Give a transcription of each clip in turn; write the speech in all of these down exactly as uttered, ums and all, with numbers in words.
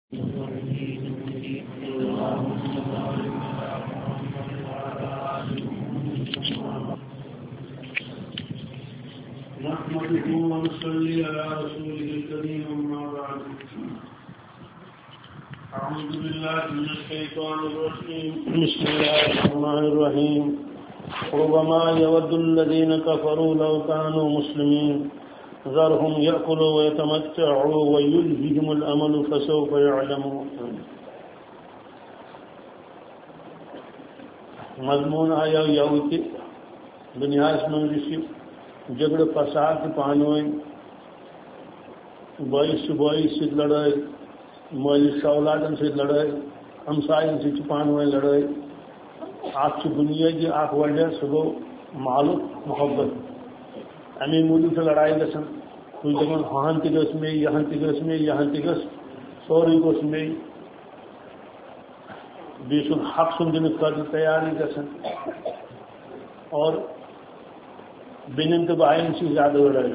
نحمده ونصلي على رسوله الكريم أما بعد أعوذ بالله من الشيطان الرجيم بسم الله الرحمن الرحيم ربما يود الذين كفروا لو كانوا مسلمين ذرهم يأكلوا ويتمتعوا ويلههم الأمل فسوف يعلمون. مضمون آیا یو کہ دنیا من جگڑ فساد پانوین باعث باعث ست لڑائی مالس اولادن ست لڑائی ہمسائن ست پانوین لڑائی آپ بنیادی اخ وجہ سہ گو مالک محبت امی موجود سے لڑائی گھن کچھ دپان ہان تہ گھس مے یہاں تہ گھس مے یہاں تہ گھس سوری گوس مے بیس حق سن دن خاطر تیاری گھن اور بینن تو بائن سے زیادہ لڑائی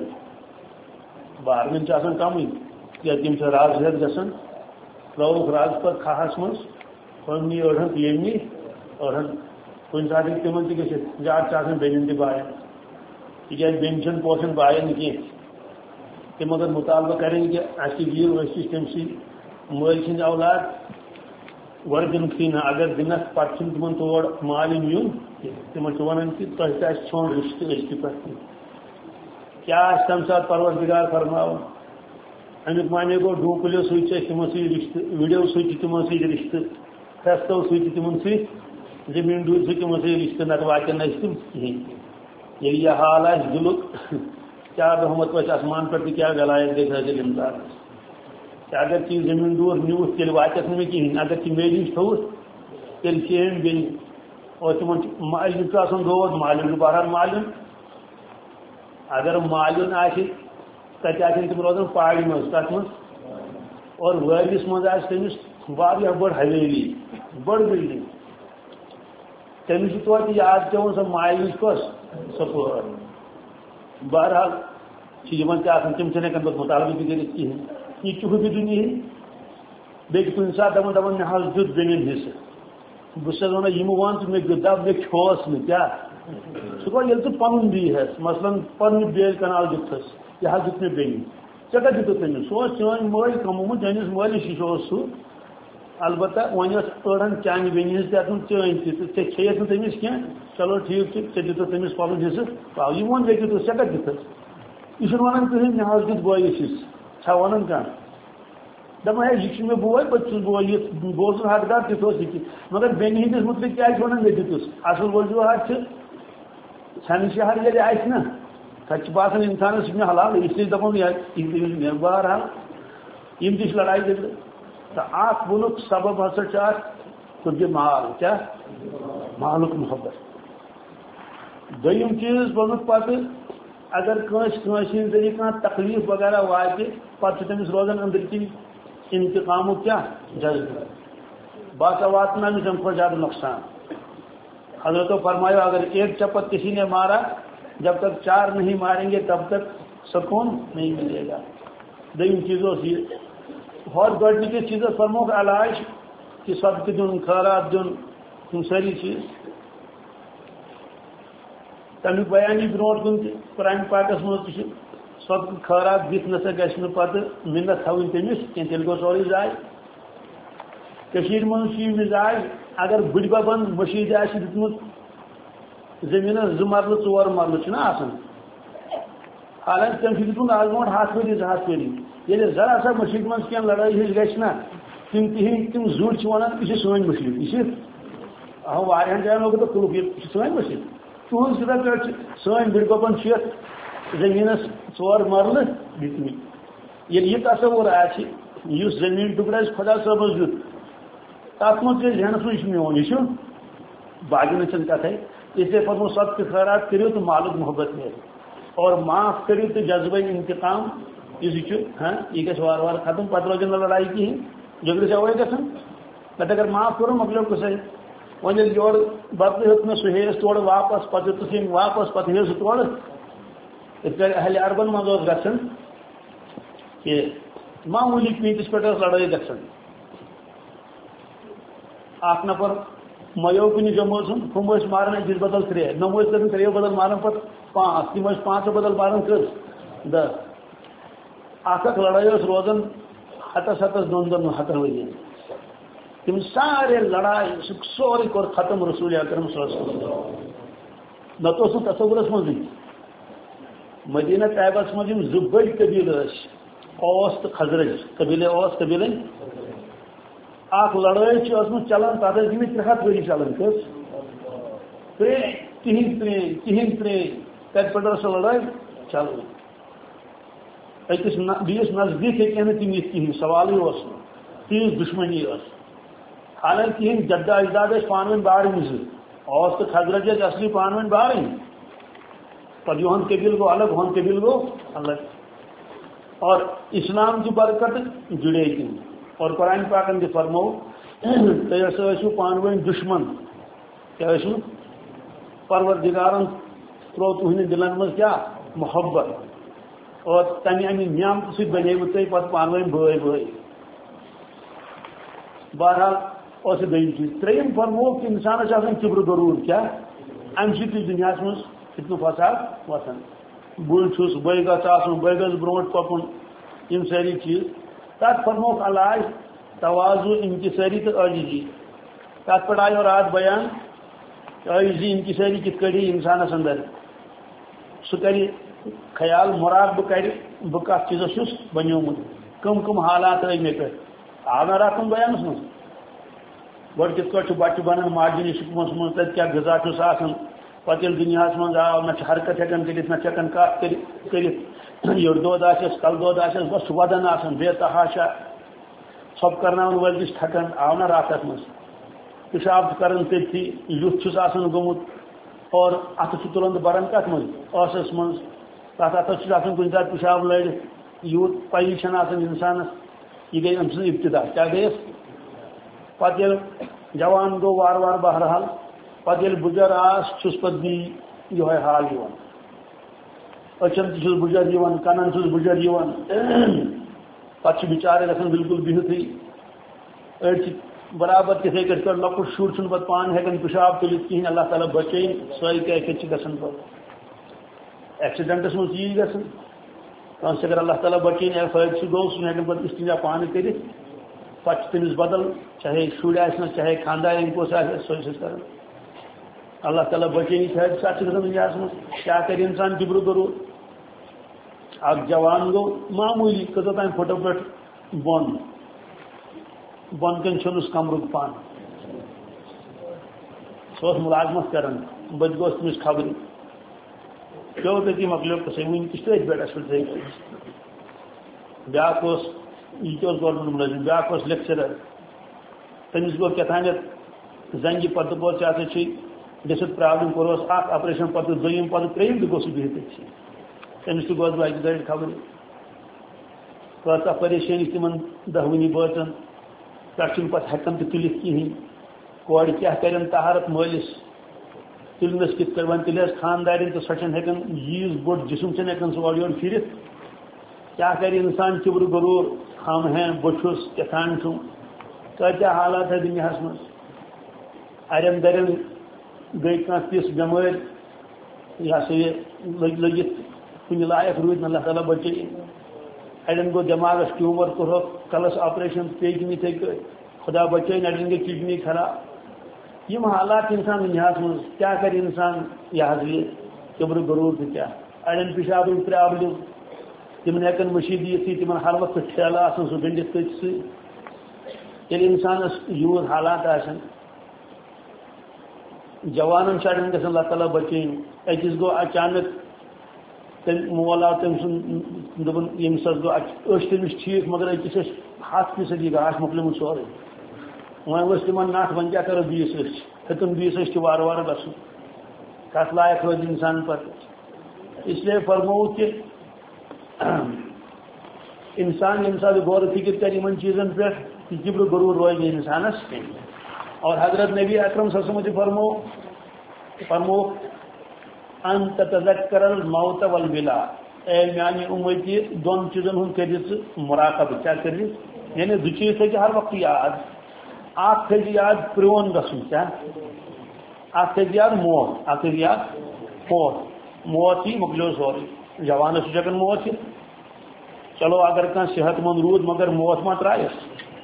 بارمن آسان کم یا تم سے راز ہیت گھن تروک راز پر کھاہس مز پنی اڑن یمنی اڑن کن سات تمن تہ گھت زیادہ بینن تہ بائن تک بین چھ پوشن بائن کی تم اگر مطالبہ کریں کہ اچھی دیر ویسی تم سی مل سند اولاد گۄڈٕ دن نا اگر دنس پتہ تم تور مالن یون تم ونان کہ تہ ژھون رشتہ أزکہِ پٮ۪ٹھ کیا تمہ سات پروردگار فرماون امیک معنی گو ڈوکلیو سۭتۍ تم سی رشتہ ویڈیو سۭتۍ تم سی رشتہ فیستو سۭتۍ تم سی زمین ڈور سی تم سی رشتہ نت واتن اس تم کہین یل یہ حال آس دلک کیا رحمت ویسے آسمان پر کیا غلائت دیکھ رہے امداد کہ اگر چیز زمین دور نیوت تیل واتس نمیں کہین اگر چی میری تھوت تیل چین بین اور تم مالن تو آسان دود مالن بہرحال مالن اگر مالن آس تک آسان تم روزان پہاڑی مز تک مز اور وٲلِس مز آس تمس واریاہ بڑ حویلی بڑ بلڈنگ تمس توتہِ یاد پیوان سۄ مالِچ کۄس سۄ پٲر بہرحال تم تم ہیکان پہ مطالبہ تہ کٔرِتھ کہین یہ چھ بھی دنیا بیٚیہِ کُنہِ ساتہٕ دپان دپان مےٚ حظ دیُت بیٚنٮ۪ن حصہٕ بہٕ چھُسس ونان یِم وَن ژٕ مےٚ دیُت دپ مےٚ کھیوس نہٕ کیٛاہ سُہ گوٚو ییٚلہِ ژٕ پنُن دیٖہس مثلاً پننہِ بیٚیہِ کنال دیُتتھس یہِ حظ دیُت مےٚ بیٚنہِ ژےٚ کتہِ دِتُتھ تٔمِس سُہ اوس چٲنۍ مٲلۍ کمومُت چٲنِس مٲلِس نِش اوس سُہ البتہ وۄنۍ ٲس أڑن چانہِ بیٚنہِ ہٕنٛز تہِ اَژمٕژ چٲنۍ تہِ تہٕ ژےٚ کھیٚیَکھ نہٕ تٔمِس کینٛہہ چلو ٹھیٖک چھُ ژےٚ دِتُتھ تٔمِس پنُن حصہٕ پاو یہِ ووٚن مےٚ دِتُتھ ژےٚ کتہِ دِتُتھ یہ ونان کہین مےٚ حظ دیُت بٲیِس حصہٕ چھا ونان کانٛہہ دپان ہے یہ مےٚ بوے بہٕ چھُس بوے یہِ بہٕ اوسُس حقدار تہِ اوس یہِ مگر بیٚنہِ ہٕنٛدِس مُتعلِق کیٛازِ چھِ ونان مےٚ دِتُس اصل وجوہات چھِ ژھٮ۪نہٕ شہر ییٚلہِ آسہِ نا تتہِ چھِ باسان انسانس چھُ مےٚ حلال اسلیے دپان یہِ مےٚ بہرحال یِم تہِ چھِ لڑایہِ جھگڑٕ تہٕ اکھ ووٚنُکھ سبب ہسا چھُ اتھ حُبہِ مال کیٛاہ مالُک محبت دوٚیِم چیٖز ووٚنُکھ پتہٕ اگر کٲنٛسہِ کٲنٛسہِ ہٕنٛدۍ ذٔریعہٕ کانٛہہ تکلیٖف وغیرہ واتہِ پتہٕ چھُ تٔمِس روزان أنٛدٕرۍ کِنۍ انتقامُک کیٛاہ جذبہٕ باسا واتناو أمِس اَمہِ کھۄتہٕ زیادٕ نۄقصان حضرتو فرمایا اگر ایک چپت کسی نے مارا جب تک چار نہیں ماریں گے تب تک سکون نہیں ملے گا دوٚیِم چیٖز اوس یہِ ہۄتھ گۄڈنِکِس چیٖزس فرمووُکھ علاج کہِ صدقہٕ دیُن خٲرات دیُن یِم سٲری چیٖز تمیُک بیان یی برونٛٹھ کُن تہِ قرآن پاکس منٛز تہِ چھُ صدقہٕ خٲرات دِتھ نسا گژھِ نہٕ پتہٕ مِنت تھاوٕنۍ تٔمِس کینٛہہ تیٚلہِ گوٚو سورُے ضایہِ کٔشیٖرِ منٛز چھُ یہِ مِزاج اگر بٕڈببن مٔشیٖد آسہِ دیُتمُت زٔمیٖنس زٕ مرلہٕ ژور مرلہٕ چھُنہ آسان حالانکہِ تٔمۍ چھُ دیُتمُت آز برونٛٹھ ہتھ ؤری زٕ ہتھ ؤری ییٚلہِ ذرا سا مٔشیٖد منٛز کینٛہہ لڑٲے ہِش گژھِ نا تِم تِہِنٛدۍ تِم زُرۍ چھِ ونان یہِ چھِ سٲنۍ مٔشیٖد یہِ چھِ اہو واریاہن جاین لوگ تہٕ کُلُک یہِ چھِ سٲنۍ مٔشیٖد تُہنٛد سِدھا پٲٹھۍ چھِ سٲنۍ بٕڈببن چھِ یتھ زٔمیٖنس ژور مرلہٕ دِتمٕتۍ ییٚلہِ یہِ تصوُر آسہِ یُس زٔمیٖن ٹُکڑٕ آسہِ خۄدا صٲبس دیُت تتھ منٛز گژھِ زینس یہِ چھُ میون یہِ چھُ باقین چھنہٕ کتھے اسلیے پتہٕ صدقہٕ خٲرات کٔرِو تہٕ مالُک محبت نیرِ اور معاف کٔرِو تہٕ جذبے انتقام یُس یہِ چھُ ہاں یہِ گژھِ وارٕ وارٕ ختم پتہٕ روزِ نہٕ لڑایہِ کِہیٖنۍ جگڑٕ چھِ اوے گژھان پتہٕ اگر معاف کوٚرُن مۄکلیو قٕصے وۄنۍ ییٚلہِ یورٕ بدلہٕ ہیوٚت مےٚ سُہ ہیٚیَس تورٕ واپس پتہٕ ہیوٚتُس ییٚمۍ واپس پتہٕ ہیٚیَس سُہ تورٕ یِتھ کٔنۍ اہلِ عربن منٛز اوس گژھان کہ معموٗلی پیٖنتِس پٮ۪ٹھ ٲس لڑٲے گژھان اخ نفر میو کن جمع ہم ماران أکس بدل ترے نمو کر تریو بدل ماران پہ پانچ تم پانچ بدل ماران کس دہ اخ اخ لڑائی روزان ہتس ہتس دون دون ہتن ورین تم سارے لڑائی سوری کور ختم رسول اکرم صلی اللہ علیہ وسلم نتوس تصورس مزے مدینہ طیبس مجھ زبڑ قبیل اوس تو خزرج قبیلے اوس قبیلے اخ لڑائی چلان تک گئی ترے ہاتھ وری چلان کس ترے تہن ترے تہن ترے تک پہ سو لڑائی چلان اکس بیس نزدیک ہیکہ نا تم یت کہین سوال تیز دشمنی اس حالانکہ ہند جد اجداد پانو باڑن اوس تو خزرج اصلی پانو باڑن پہ یہن قبیل گو الگ ہن قبیل گو الگ اور اسلام کی برکت جڑے تم اور قرآن پاکن تہ فرمو تھی ہسا پانو دشمن کیا پروردگارن ترو تہند دلن مز کیا محبت اور تمہ امہ نعمت سی بنیو تھی پتہ پانو بھائی بھائی بہرحال اس دم چیز تریم فرمو کہ انسانس کبر غرور کیا ام سی دنیا مز فتنہ فساد وسان بڑ چھس بے گھ آن بے گھس برونٹ پکن یم ساری چیز تک فرموک علاج توازو انکساری تو عاجزی تک پہ آئی اور رات بیان عاجزی انکساری کت کڑی انسانس اندر سہ کر خیال مراقبہ کر بہ کت چیزس بنیومت کم کم حالات آئی مے پہ آو نا رات بیانس مز گوڑ کت پہ بچہ بنان ماجہ شکمس من تت کیا غذا چھس آسان پتہ دنیا من آو نہ حرکت ہیکان کرت نہ ہیکان کت کرت یور دود آس کل دود آس بس ودان آسان بے تحاشا ژھۄپ کرناون ول تھکان آو نا راتس مز پیشاب کران تھی یُتھ چھس آسان گومت اور اتھ تلان بران کت مز ٲسس مز تک اتس آسان کُنہِ ساتہٕ پیشاب لڑِتھ یوٗت پی چھنہٕ آسان انسانس یہ گئی أمۍ سٕنٛز ابتدا کیا گٔیس پتہٕ ییٚلہِ جوان گوٚو وارٕ وارٕ بہرحال پتہٕ ییٚلہِ بُجر آس چھُس پتہٕ بی یِہوے حال یِوان أچھن تہِ چھُس بُجر یِوان کنن چھُس بُجر یِوان پتہٕ چھِ بِچارٕ گژھان بالکل بِہتھٕے أڑۍ چھِ برابر تِتھٕے کٔٹھۍ پٲٹھۍ لۄکُٹ شُر چھُنہٕ پتہٕ پانہٕ ہٮ۪کان پِشاب تُلِتھ کِہیٖنۍ اللہ تعالیٰ بچٲیِن سۄے کیفیت چھِ گژھان پتہٕ ایکسیڈنٹس منٛز یی گژھان کٲنٛسہِ اگر اللہ تعالیٰ بچٲیِن یا حٲدثہٕ گوٚو سُہ ہٮ۪کان پتہٕ استنجا پانہٕ کٔرِتھ پتہٕ چھِ تٔمِس بدل چاہے شُرۍ آسنس چاہے خاندارین کُس آسہِ سۄے چھِس کران اللہ تعالیٰ بچٲیِن حٲدثات چھِ گژھان دُنیاہس منٛز کیٛاہ کرِ انسان کِبرٕ غرور اکھ جوان گوٚو معموٗلی کٔژو تام فُٹو پٮ۪ٹھ بۄن بۄن کَنۍ چھوٚلُس کمرُک پن سُہ اوس مُلازمت کران بہٕ تہِ گوٚوس تٔمِس خبرِ پیوٚو تٔتی مۄکلیو قٕصے وٕنہِ تہِ چھِ تٔتھۍ بیڈس پٮ۪ٹھ بیاکھ اوس یہ تہِ اوس گورمنٹ مُلٲزِم بیاکھ اوس لیکچرر تٔمِس گوٚو کیٛاہتانٮ۪تھ زنگہِ پتہٕ دوٚپُس ژےٚ ہسا چھُے گٔژھِتھ پرابلم کوٚرُس اکھ آپریشن پتہٕ دوٚیِم پتہٕ ترٛیٚیِم تہِ گوٚژھ بِہِتھ أتھۍ تٔمِس تہِ گوٚوس بہٕ اکہِ گٲڑۍ خبرِ کۭژاہ پریشٲنی تِمن دہوٕنی بٲژن پٮ۪ٹھ چھُنہٕ پتہٕ ہٮ۪کان تہِ تُلِتھ کِہیٖنۍ کورِ کیٛاہ کرن تہارت مٲلِس تُلنس کِتھ کٔنۍ وۄنۍ تُلہِ حظ خاندارین تہٕ سۄ چھنہٕ ہٮ۪کان ییٖژ بوٚڑ جسم چھنہٕ ہٮ۪کان سُہ اورٕ یورٕ پھِرِتھ کیٛاہ کرِ انسان کِبرٕ غرور ہم ہیں بہٕ چھُس کیٛاہتام چھُم کۭتیاہ حالات ہے دُنیاہس منٛز اڑٮ۪ن دَرٮ۪ن گٔے کانٛہہ تِژھ بٮ۪مٲرۍ یہِ ہسا یہِ لٔگۍ لٔگِتھ کُنہِ لایق روٗدۍ نہٕ اللہ تعالیٰ بچٲیِن اڑٮ۪ن گوٚو دٮ۪ماغس ٹیوٗمر کوٚرہوکھ کلس آپریشن پیٚیہِ تِم یِتھٕے کٔٹھۍ خدا بچٲیِن اڑٮ۪ن گٔے کڈنی خراب یِم حالات چھِ انسان دُنیاہس منٛز کیٛاہ کرِ انسان یہِ حظ یہِ کِبرٕ غرور تہٕ کیٛاہ اڑٮ۪ن پِشابٕچ پرابلم تِمن ہٮ۪کان مٔشیٖد یِتھٕے تِمن ہر وقتہٕ ٹھیلہٕ آسان سُہ گٔنڈِتھ تٔتھۍ سۭتۍ ییٚلہِ انسانس یوٗت حالات آسن جوانن چھِ اڑٮ۪ن گژھان اللہ تعالیٰ بچٲیِن أکِس گوٚو اچانک تٔمۍ مول آو تٔمۍ سُنٛد دوٚپُن ییٚمِس حظ گوٚو أچھ تٔمِس ٹھیٖک مگر أکِس ٲسۍ ہتھ فیٖصد گاش مۄکلیومُت سورُے وۄنۍ ؤژھ تِمن نٹھ وۄنۍ کیٛاہ کرو بیٚیِس أچھ ہیٚتُن بیٚیِس أچھ تہِ وارٕ وارٕ گژھُن کتھ لایق روزِ انسان پتہٕ اس لیے فرموو کہ انسان ییٚمہِ ساتہٕ غور فِکر کرِ یِمن چیٖزن پٮ۪ٹھ یہِ کِبرٕ غرور روزِ نہٕ انسانس اور حضرت نبی اکرم صلی اللہ علیہ وسلم تہِ فرموو فرموو ان تتذکر الموت والبلا اے میانہِ اُمتی دۄن چیٖزن ہُنٛد کٔرِو ژٕ مراقبہٕ کیٛاہ کٔرِو یعنی زٕ چیٖز تھٲیزِ ہر وقتہٕ یاد آپ تھے یاد پرون گسن کیا آپ تھے یاد موت آپ تھے یاد موت موت ہی مکلو سوری جوانس جگن موت چلو اگر کان صحت مند رود مگر موت ما ترائس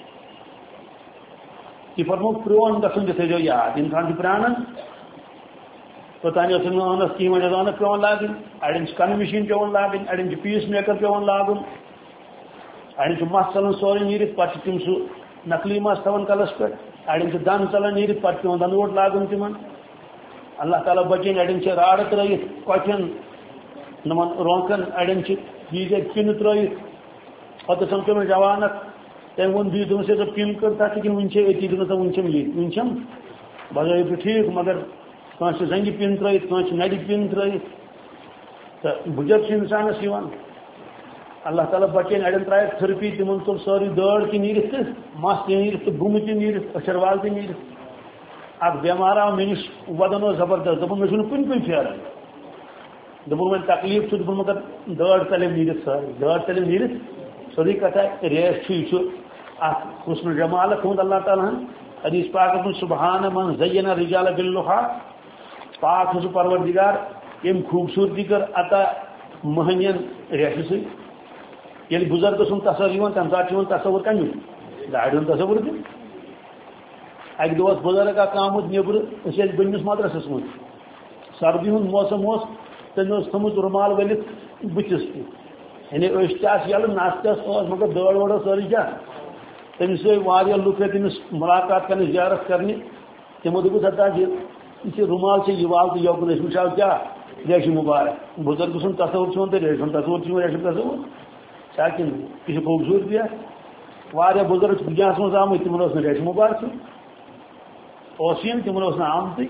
یہ فرمو پرون گسن تھے جو یاد انسان پران پتہ انس کی وجہ پیون لاگن اڑین کن مشین پیون لاگن اڑین پیس میکر پیون لاگن اڑین مس ژلان سورے نیرت پتہ تم سہ نقلی مس تھوان کلس پہ اڑین دن ژلان نیرت پتہ پیون دنوٹ لاگن تمن اللہ تعالیٰ بچین اڑین راڑ ترت کچن نمن رونکن اڑین یہ پن ترت پتہ سم تم جوانک تم وون دی دن سے پن کر تک کہ ون اتی دن ون یہ ون بظاہر ٹھیک مگر کانس زنگہ پن ترت کانس نڑ پن ترت تو بجر انسانس اللہ تعالیٰ بچین اڑین ترائے تھرپی تمن تل سوری دڑ تہ نیرت مس تہ نیرت بم تہ نیرت أچھر وال تہ نیرت اخ بیمار آو مے نش ودن زبردست دپن مے چھُنہٕ کُنہِ کُنہِ پھیران دپن وۄنۍ تکلیف چھُ دپن مگر دڑ تلم نیرت سٲرٕے دڑ تلم نیرت سیوٚدُے کتھا ریش چھُ یہِ چھُ اکھ حسن جمالک ہُنٛد اللہ تعالیٰ ہن حدیث پاکس منٛز سبحان من زین الرجال باللحا پاک چھُ سُہ پروردگار ییٚمۍ خوٗبصوٗرتی کٔر عطا مہنین ریشہِ سۭتۍ ییٚلہِ بُزرگہٕ سُنٛد تصور یِوان تمہِ ساتہٕ چھُ یِوان تصور کمیُک داڑِ ہُنٛد تصور تہِ اکہِ دۄہ اوس بُزرگ اکھ آمُت نیبرٕ أسۍ ٲسۍ بٔنمِس مدرسس منٛز سردی ہُنٛد موسم اوس تٔمۍ اوس تھوٚمُت رُمال ؤلِتھ بٕتھِس تہِ یعنی أچھ تہِ آسہٕ یَلہٕ نس تہِ ٲس اوس مگر دٲڑ وٲڑ ٲس سٲرٕے کیٛاہ تٔمِس آیہِ واریاہ لُکھ آیہِ تٔمِس مُلاقات کرنہِ زیارت کرنہِ تِمو دوٚپُس ہتا یہِ یہِ رُمال چھِ یِوال تہٕ یوکُن أسۍ وٕچھو کیٛاہ ریشہِ مُبارک بُزرگ سُنٛد تصور چھُ یِوان تہٕ ریشہِ ہُنٛد تصور چھُ یِوان ریشُک تصور ساکن یہ خوبصورتی ہے واریاہ بزرگ دنیاس مز آمت تمن اس ریش مبارک اوسین تمن اس آمت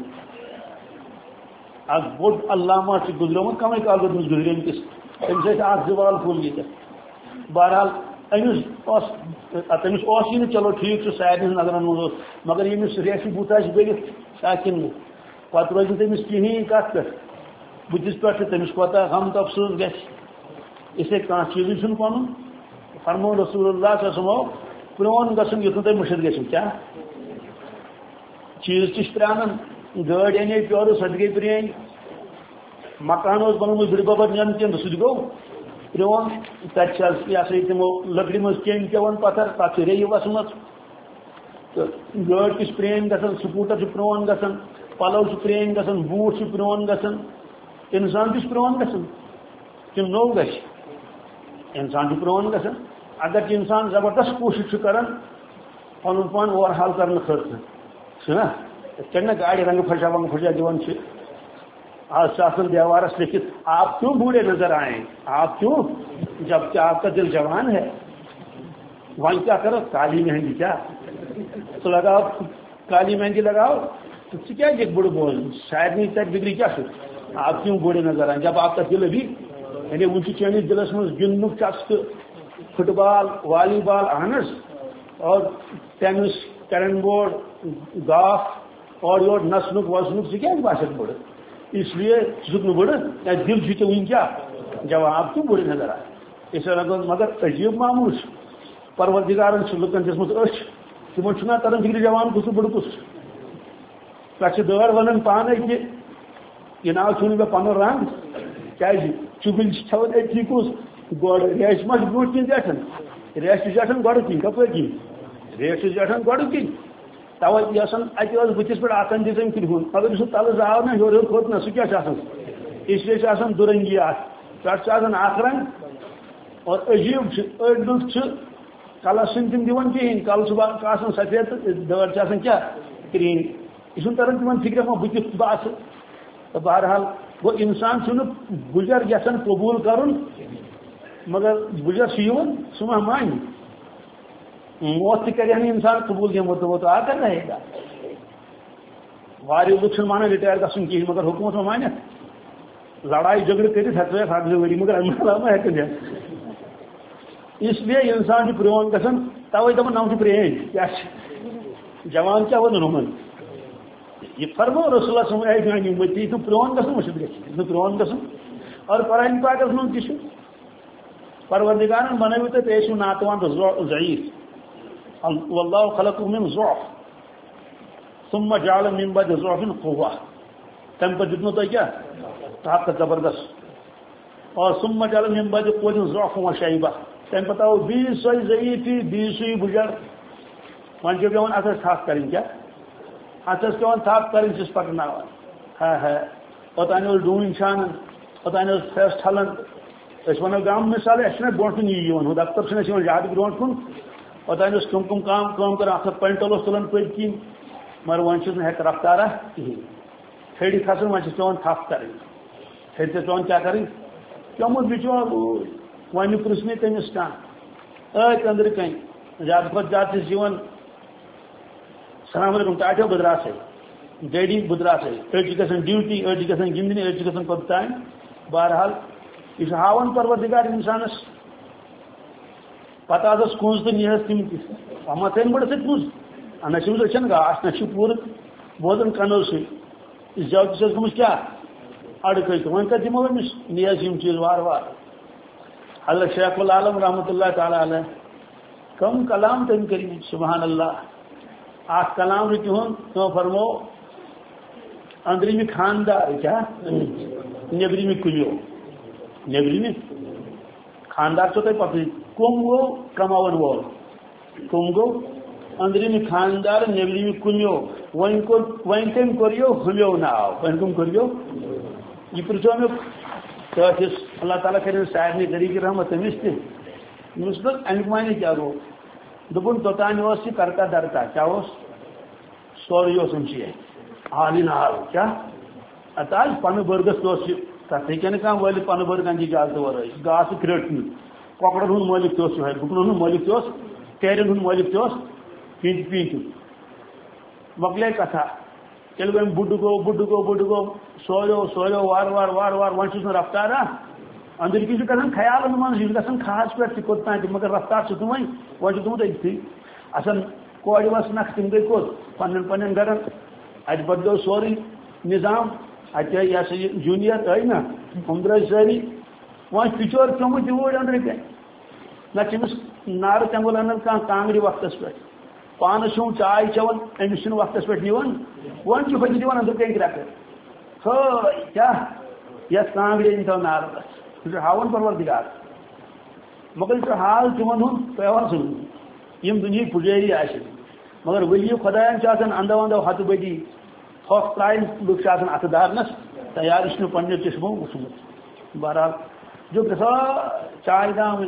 اک بوڑ علامہ گزرمت کم کال گزر گزرے کس تمس اخ زوال پھول یہ بہرحال امس تمس اوس چلو ٹھیک سارے نظرن مز مگر یمس ریش بت آس بلت ساکن پتہ روز تمس کہین کت پہ بتس پہ تمس کوتاہ غم تفصیل گھس اسے کان چیز پن فرمو رسول اللہ صلی اللہ علیہ وسلم پرون گھن یوت تھی مشد گھو کیا چیز تش پران گاڑی انے پیور سہ گئی پرین مکان بنوت بڑ ببر نین تین سہ گو پرون تک یہ سا تمو لکڑ مز کین پیوان پتھر تک ری وسمت تو گاڑی تش پرین گھن سکوٹر پرون گھن پلو پرین گھن بوٹ پرون گھن انسان تش پرون گھن تم نو گھ انسان پرون گھن اگر انسان زبردست کوشش کران پن پان اوور حال کرنے خاطر چھنا نا گاڑی رنگ پھشا ونگ پھشا دان آج آسان دیوارس لکھت آپ کیوں بوڑھے نظر آئے آپ کیوں جبکہ آپ کا دل جوان ہے وہاں کیا کرو کالی مہندی کیا تو لگاؤ کالی مہندی لگاؤ تو کیا ایک بڑھ بول شاید نہیں تک بگڑی کیا سو آپ کیوں بوڑھے نظر آئے جب آپ کا دل ابھی یعنی وہ چینس دلس مز گندن چسک فٹ بال والی بال اہنس اور ٹینس کیرم بورڈ گاف اور یور نسنک وسنک سہ باسک بڑھ اس لیے سک بڑھ یا دل چھ ون کیا جواب کیوں بڑھ نظر آئے اس لگ مگر عجیب معمول پروردگارن لکن دس اچھ تمن چھنا تران فکر جوان کس بڑھ کس تک دڑ ونان پانے کہ یہ نا چھو مے پن رنگ کیا چبل چھوان اتھی کس گوڑ ریش ما برو کن زیٹھان ریش زیٹھان گوڑ کن کپ کن ریش زیٹھان گوڑ کن توے یہ اتہ بتس پہ آتن دم کن ہن مگر سہ تل زاو نا ہور ہور کھوت نا سہ کیا اس لیے آسان درنگی ات پہ اخ رنگ اور عجیب اڑ لک کلس سن تم دان کہین کل صبح آسان سفید تو دڑ کیا کرین یہ تران تمہ فکر ما بت بس تو بہرحال گو انسان چھ گجر یسان قبول کرن مگر گجر سہ ما مان موت تہ کرے انسان قبول کیا تو وہ تو آ کر رہے گا واریاہ لوگ مانا رٹائر گھن کہین مگر حکومت ما مانت لڑائی جھگڑ کرت ہتھ ہتھ وری مگر امہ علاوہ ما ہیکن اس لیے انسان پرون گھن توے دپان نم پرین کیا جوان کیا ون ہمن یہ فرمو رسول اللہ صلی اللہ علیہ وسلم یہ تو پرون گھن مشد گھن پرون گھن اور قرآن پاکس من تہ پروردگارن بنوت تو تیسو ناتوان ضعیف واللہ خلقکم من ضعف ثم جعل من بعد ضعف قوة تم پر جتنا تو کیا طاقت زبردست اور ثم جعل من بعد قوة ضعف وشيبة تم بتاؤ بیس سوئی ضعیفی بیس سوئی بجر ون کے پیون اتس تھپ کریں کیا اتس پیون تھپ کریں چس پکناوان ہاں ہے اوتان ڈون چھان اوتان فیس ٹھلان اس ونو گام مثال اس برو کن یہ دفتر سے زیادہ برو کن اوتان کم کم کام کام کر اتھ پینٹل تلان پت کن مگر ون ہیک رفتارہ کہین کھڑی کھسن ون پیون تھپ کریں کھڑی پیون کیا کریں پیومت بچور ون پرسنے تمس کھانا ات اندر کن زیادہ کھت زیادہ زیون السلام علیکم ٹاٹو بدرا سے ڈیڈی بدرا سے أڑی گژھان ڈیوٹی أڑی گژھان گندنی أڑی گژھان کوٚتام بہرحال یہ ہاون پروردگار انسانس پتہ آس کنز تو نیس تم اما تین بڑھ سک کنز نہ اچھن گاش نہ پور بوزن کنو سی اس جگہ سے گمس کیا اڑکے ون کر دمو امس نیس یم چیز وار وار حضرت شیخ العالم رحمۃ اللہ تعالی علیہ کم کلام تم کری سبحان اللہ آخ کلام تہن تو فرمو اندرمی خاندار کیا نیبرمی کلیو نیبرمی خاندار تو تھی پتہ کم گو کماون وول کم گو اندرمی خاندار نیبرمی کلیو ون ون کم کوریو ہمیو ناو ون کم کوریو یہ پرچو میں تو اللہ تعالیٰ کریں سارے طریقے رحمت تمس تمس دن امیک معنی کیا گو دپن توتان یہ کرتا درتا کیا سوری ام حال حال کیا ات آج پن برگس تک ہیکہ نا ول پن برگ انجی اجازت ورائے گاس کرٹ ککرن ہند مالک تہ گپنن ہند مالک تہ تیرن ہند مالک تہ پینت پینت مکلے کتھا یل وم بڑھ گو بڑھ گو بڑھ گو سویو سویو وار وار وار وار ون چھ رفتارہ اندر کی گھن خیالن من یہ گھن خاص پہ کوتان مگر رفتار سے ون ون تمت اتھی اصل کور وس نق تم گئی کوت پن پن گرن ات بدلو سوری نظام ات یہ سا جونیئر آئی نا ہم درائے ساری ون پچور چومت یہ اندر کیا نہ تمس نار تنگل ان کانگری وقت پہ پانس چون چائے چون امس وقت پہ نیون ون چھ بجے دان اندر کہیں گرک کیا یس کانگری ان نار یہ ہاون پروردگار مگر یہ حال تمن ہند پیوان سن یم دنیا پجاری آ مگر ولی خدایان اندو اندو ہتھ بدی ہوف ترائن لوگ ات دارنس تیار اس پنو چشمو وچمت بہرحال جو گا چائے دام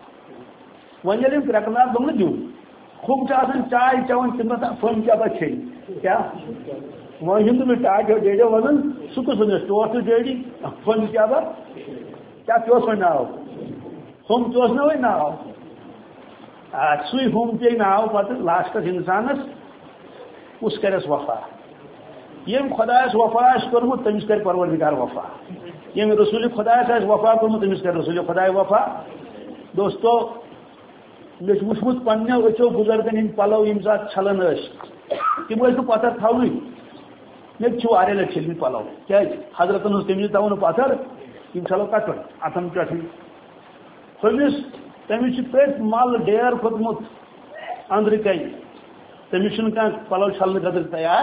ون یل کرکنار دم دون خوب چائے چون تم فن کیا چین کیا وہی ہند میں ٹاٹو ڈیڈو ون سہ کس ونس ٹوٹ تو ڈیڈی فن کیا با کیا چوس وہ ناو ہم چوس نا وہ ناو سی ہم پہ ناو پتہ لاسٹس انسانس اس کرس وفا یم خدایس وفا آس کورمت تمس کر پروردگار وفا یم رسول خدایس آس وفا کورمت تمس کر رسول خدائے وفا دوستو مے وچمت پنو اچھو بزرگن ہند پلو یم سات چھلان تم ٲسۍ نہٕ پتھر تھاونٕے مے چھُ واریاہ لٹہِ چھٔلمٕتۍ پلو کیازِ حضرتن اوس تمہِ وِزِ تھاوُن پتھر یم چھلو کتھ پٮ۪ٹھ اتھن پٮ۪ٹھٕے ہُمِس تمس پریت مل ڈیر کھوتمت اندر کن تمس کھانا پلو چھلنے خاطر تیار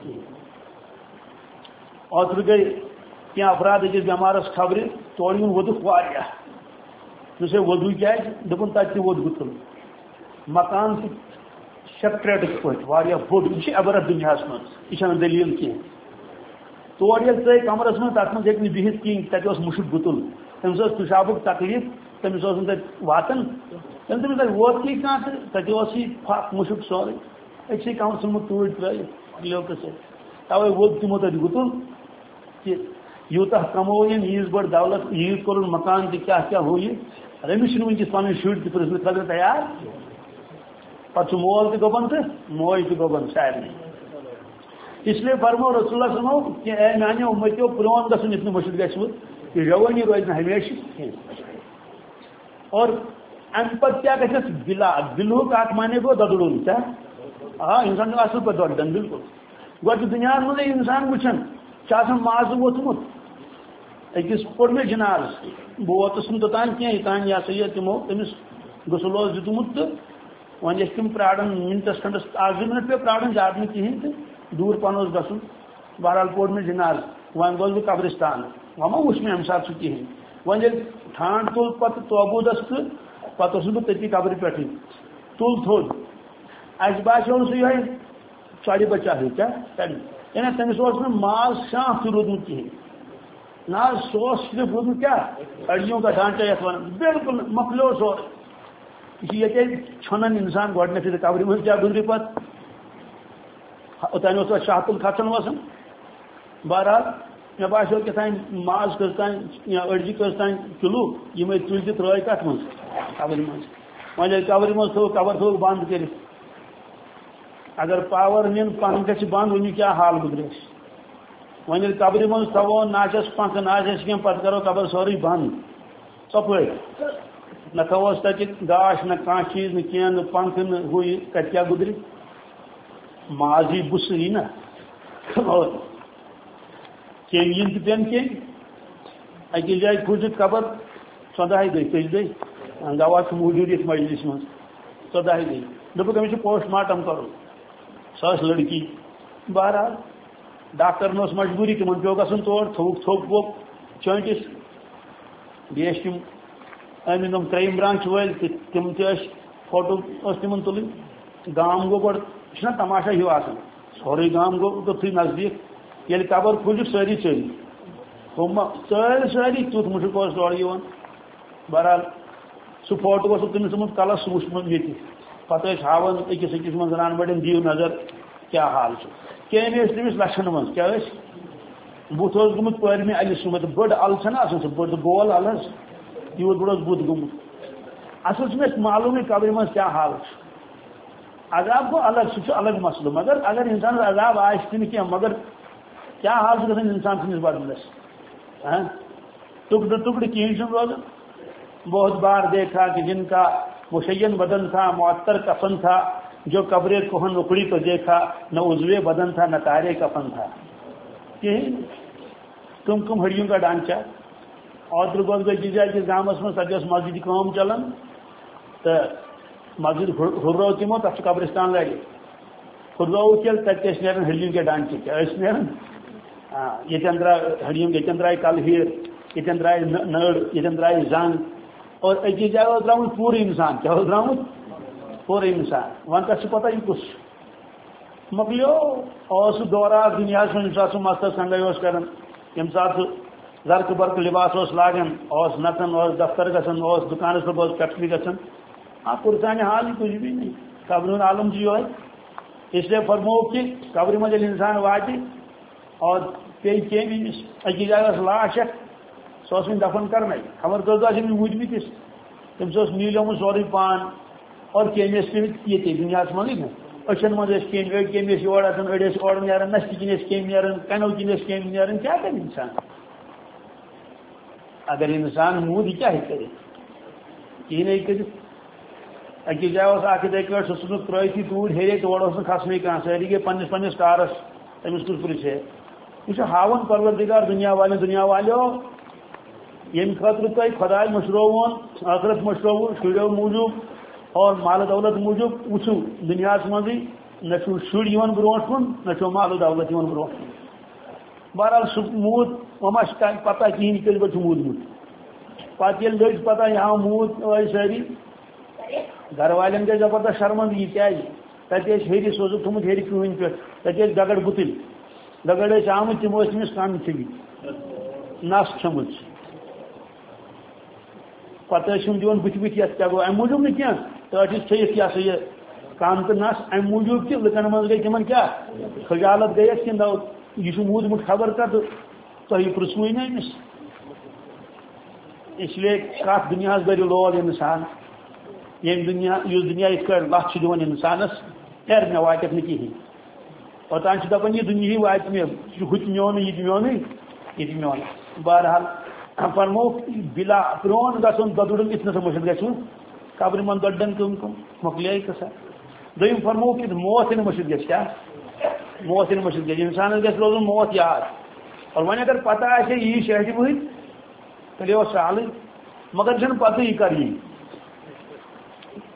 اوتر گئی کی افراد أکس بیمارس خبر تور یون ودک واریاہ دوسرے وضو کیا دپن تک تہ ود گتل مکان سیپریٹ پہ واریاہ بوڑ یہ عبرت دنیا من یہ دلیل کی تور یل ٹھیک کمرس من تک من ہیک بہت کہین تک مشک گتل تمس پیشابک تکلیف تمس تک واتن تم تمس تک ووت کی کھانا تک پھک مشک سورے اکسی کمرس من توڑ ترائت لوکس توے ووت تمو تک گتل کہ یوتہ کمو ییز بڑ دولت ییز کور مکان تہ کیا کیا ہو یہ رمس ونکس پن شر تہ پرسن خاطر تیار پتہ مول تہ گوبن تو موج تہ گوبن سارے اس لیے فرمو رسول اللہ صلی اللہ علیہ وسلم کہ اے میانو امتو پرون گھن اتنا مشکل گھوت یہ روانی روز ہمیشہ اور ام پتہ کیا گھس بلا بلوک اخ مانے گو ددڑن کیا ہاں انسان اصل پہ دڑن بالکل گوٹ دنیا من انسان وچان ماز ووتمت اکس پور مے جناز بہ ووتس نا توتان کی توتان یہ سا یہ تمو تمس غسل دتمت تو ون تم پرارن منٹس کھنڈس اک زٕ منٹ پہ پرارن زیادہ نہ کہین تو دور پہن گھن بہرحال پور میں جناز ون گوس بہ قبرستان وہ ما وچ مے امہ سات سہ کہین ون ییٚلہِ ٹھانڈ تُل پتہ توبوٗدس تو پتہ اوسُس بہٕ تٔتی قبرِ پٮ۪ٹھٕے تُل تھوٚد اَسہِ باسیٚو نہٕ سُہ یِہوٚے ژۄرِ بچا ہیوٗ کیٛاہ ژَرِ یعنی تٔمِس اوس نہٕ ماز شانٛف تہِ روٗدمُت کِہیٖنۍ نہ حظ سُہ اوس صرف روٗدمُت کیٛاہ أڈجیوں کا ڈانچہ یَتھ وَنان بِلکُل مۄکلیو سورُے یہِ چھِ ییٚتے ژھۄنان اِنسان گۄڈٕنیٚتھٕے تہٕ قبرِ منٛز کیٛاہ گُزرِ پتہٕ اوٚتانۍ اوس اَتھ شاہ تُل کھسان وسان بہرحال مےٚ باسیٚو کیٛاہتانۍ ماز کٔژتانۍ یا أڈجہِ کٔژتانۍ کِلوٗ یِمے تُلۍ تہِ ترٛٲے کَتھ منٛز قبرِ منٛز وۄنۍ ییٚلہِ قبرِ منٛز تھوٚو قبر تھوٚوُکھ بنٛد کٔرِتھ اگر پاور نِن پنکھ گژھِ بنٛد ؤنِو کیٛاہ حال گُزرِ اَسہِ وۄنۍ ییٚلہِ قبرِ منٛز تھاوو نہ آسٮ۪س پنکھٕ نہ آسٮ۪س کینٛہہ پتہٕ کرو قبر سورُے بنٛد ژۄپٲرۍ نہ تھاووس تتہِ گاش نہ کانٛہہ چیٖز نہٕ کینٛہہ نہٕ پنکھٕ نہٕ ہُہ یہِ کتہِ کیٛاہ گُزرِ ماز یی بُسہٕ یی نا اور کیٚمۍ یِن تہِ پٮ۪ن کیٚمۍ أکِس جایہِ کھوٗجِکھ قبر ژۄداہہِ دۄہہِ کٔژِ دۄہہِ گواہ چھُ موٗجوٗد یَتھ مجلِسہِ منٛز ژۄداہہِ دۄہہِ دوٚپُکھ أمِس چھُ پوسٹ مارٹم کرُن سۄ ٲس لڑکی بہرحال ڈاکٹرن اوس مجبوٗری تِمن پیوٚو گژھُن تور تھوٚوُکھ تھوٚپ ووٚپ چٲنٛٹِس بیٚیہِ ٲسۍ تِم أمۍ تِم کرٛایِم برٛانچ وٲلۍ تہِ تِم تہِ ٲسۍ فوٹو ٲسۍ تِمن تُلٕنۍ گام گوٚو گۄڈٕ یہِ چھُنہ تماشا ہیوٗ آسان سورُے گام گوٚو توٚتھُے نزدیٖک ییٚلہِ قبر کھوٗجِکھ سٲری ژٔلۍ ہُم ژٔلۍ سٲری تیُتھ مُشک اوس تورٕ یِوان بہرحال سُہ فوٹو اوسُکھ تٔمِس تھوٚمُت کلس سُہ وٕچھمُت ییٚتہِ پتہٕ ٲسۍ ہاوان أکِس أکِس منٛز زنان بڑٮ۪ن دِیِو نظر کیٛاہ حال چھُ کیٚمۍ ٲسۍ تٔمِس لچھن منٛز کیٛاہ ٲسۍ بُتھ اوس گوٚمُت پٲرمہِ الہِ سُمبتھ بٔڑ ال چھَنہ آسان سُہ بٔڑ گول ال حظ تیوٗت بوٚڑ اوس بُتھ گوٚمُت اصل چھُنہٕ اَسہِ معلوٗمٕے قبرِ منٛز کیٛاہ حال چھُ عذاب گوٚو الگ سُہ چھُ الگ مسلہٕ مگر اگر انسانس عذاب آسہِ تہِ نہٕ کینٛہہ مگر کیٛاہ حال چھُ گژھان انسان سٕنٛدِس بدلس ٹکڑٕ ٹکڑٕ کہیٖنۍ چھُنہٕ روزان بہت بار دیکھا کہ جن کا مشین بدن تھا معطر کفن تھا جو قبرے کوہن اکڑی کو دیکھا نہ عضوے بدن تھا نہ تارے کفن تھا کہیں کم کم ہڑیوں کا ڈانچہ اوتر گوس گئی جائے کس گامس من تک مسجد کام چلان تو مسجد ہرو تمو تک قبرستان لگے ہرو چل تک نیران ہڑیوں کے ڈانچے کیا نیران یتن درائے ہڑیوں یتن درائے کل ہیر یتن درائے نڑ یتن درائے زنگ اور اکی جائے وہ درامت پورے انسان کیا درامت پورے انسان ون تک پتہ یہ کس مکلیو اور سہ دورہ دنیا یم سات سہ مستس کنگے کر یم سات سہ زرک برک لباس لاگان نتن دفتر گھن دکانس پہ فیکٹری گھن آپ پرسانہ حال کچھ بھی نہیں قبر عالم یہ اس لیے فرمو کہ قبر مجھے انسان وات اور پی کیمس اکی جائے لاش سو دفن کرنے خبر کر دہ موجمت تمس نیلیومت سورے پان اور کیمس پیمت یہ دنیا من اچھن مز کیم اڑ کیمس یور اڑ اڑ اور نیران نشتہ کن کیم نیران کنو کن کیم نیران کیا کر انسان اگر انسان مود یہ کیا کر کہین کر اکس جائے اک اتھے پہ سہ ثھُنُکھ ترٲیتھٕے توٗرۍ ہیٚرے تور اوس نہٕ کھسنٕے کانٛہہ سٲری گٔے پننس پننس کارس تٔمِس کُس پرٕژھِ ہے یہ چھُ ہاوان پروردگار دنیا والٮ۪ن دنیا والیو ییٚمہِ خٲطرٕ تۄہہِ خۄداے مٔشرووُن ٲخرت مٔشرووُن شُریو موٗجوٗب اور مال دولت موٗجوٗب وٕچھِو دُنیاہس منٛزٕے نہ چھُو شُرۍ یِوان برونٛٹھ کُن نہ چھُو مال دولت یِوان برونٛٹھ کُن بہرحال سُہ موٗد وۄنۍ ما چھِ پتہ کِہیٖنۍ کٔژِ بجہِ چھُ موٗدمُت پتہٕ ییٚلہِ لٔج پتہ یہِ ہاو موٗد ٲسۍ سٲری گھر والٮ۪ن گٔے زبردست شرمندگی کیٛازِ تتہِ ٲسۍ ہیٚرِ سوزُکھ تھوٚمُت ہیٚرِ کٲنۍ پٮ۪ٹھ تتہِ ٲسۍ دگڑ گُتٕلۍ دگڑ ٲسۍ آمٕتۍ تِم ٲسۍ تٔمِس کن ژھٕنمٕتۍ نس کھٔمٕژ پتہٕ ٲسۍ یِم دِوان بٕتھِ بٕتھِ یتھ کیٛاہ گوٚو امہِ موٗجوٗب نہٕ کینٛہہ ٹٲٹھِس تھٲیِتھ یہ سا یہِ کن تہٕ نس امہِ موٗجوٗب کہِ لُکن منٛز گٔے تِمن کیٛاہ خجالت گٔیَس کہِ نہ یہِ چھُ موٗدمُت خبر کر تہٕ تۄہہِ پرٕژھوٕے نہٕ أمِس اس لیے کتھ دُنیاہس بٔرِو لول انسان ییٚمہِ دُنیا یُس دُنیا یِتھ کٲٹھۍ لَتھ چھُ دِوان انسانس ہیر مےٚ واتٮ۪کھ نہٕ کِہیٖنۍ اوٚتانۍ چھُ دپان یہِ دُنیاہٕے واتہِ مےٚ یہِ چھُ ہُہ تہِ میونٕے یہِ تہِ میونٕے یہِ تہِ میونٕے بہرحال فرمو بلا پرون گژھُن دۄدُرن یِتھ نہٕ سا مٔشِد گژھِ قبرِ منٛز دۄدن کٕم کٕم مۄکلے قصہ دوٚیِم فرمو کہِ موت یِنہٕ مٔشِد گژھِ کیٛاہ موت یِنہٕ مٔشِد گژھِ انسانس گژھِ روزُن موت یاد اور وۄنۍ اگر پتہ آسہِ ہے یی شیٹہِ وٕہٕرۍ تیٚلہِ اوس سہلٕے مگر چھنہٕ پتہ یہِ کر یی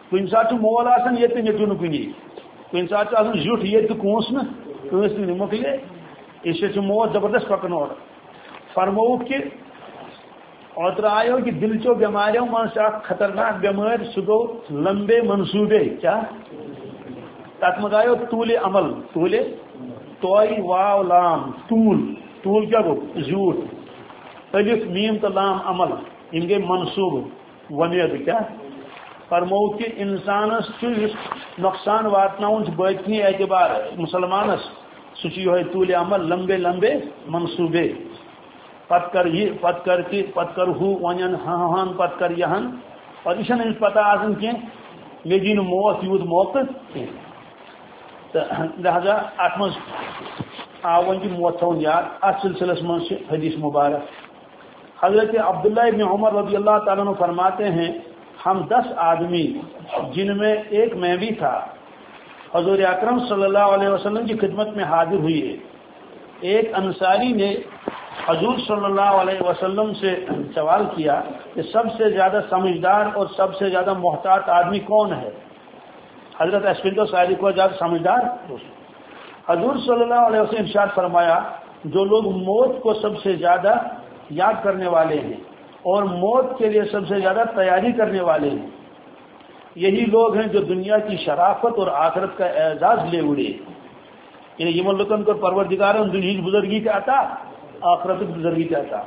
کن سات مول آسان یہ نیٹو نا کن کن سات زیوٹ یہ کونس نا کنس تھی مکلے اس موت زبردست پکن اور فرمو کہ اوتر آئیو کہ دل چو بیماریوں من سے خطرناک بیمار سہ گو لمبے منصوبے کیا تک مز آئیو طول عمل طول توئی واو لام طول طول کیا گو زیوٹ الف میم تو لام عمل ان گئی منصوب ومید کیا فرمو کہ انسانس نقصان واتناؤن باطنی اعتبار مسلمانس سہ طول عمل لمبے لمبے منصوبے پت کر یہ پت کر کہ پت کر ہو ون ہان پت کر یہن اور یہ امس پتہ آسان کی مے دی موت یوت موقع تو لہذا ات مز آو ون کہ موت تھون یاد ات سلسلس من حدیث مبارک حضرت عبداللہ ابن عمر رضی اللہ تعالیٰ عنہ فرماتے ہیں ہم دس آدمی جن میں ایک میں بھی تھا حضور اکرم صلی اللہ علیہ وسلم کی خدمت میں حاضر ہوئی ہے. ایک انصاری نے حضور صلی اللہ علیہ وسلم سے سوال کیا کہ سب سے زیادہ سمجھدار اور سب سے زیادہ محتاط آدمی کون ہے؟ حضرت اسفند و سائری کو زیادہ سمجھدار. حضور صلی اللہ علیہ وسلم ارشاد فرمایا جو لوگ موت کو سب سے زیادہ یاد کرنے والے ہیں اور موت کے لیے سب سے زیادہ تیاری کرنے والے ہیں یہی لوگ ہیں جو دنیا کی شرافت اور آخرت کا اعزاز لے اڑے. یعنی یہ لکن کو پروردگار دنیا بزرگی کا عطا آخرت بزرگی کا عطا.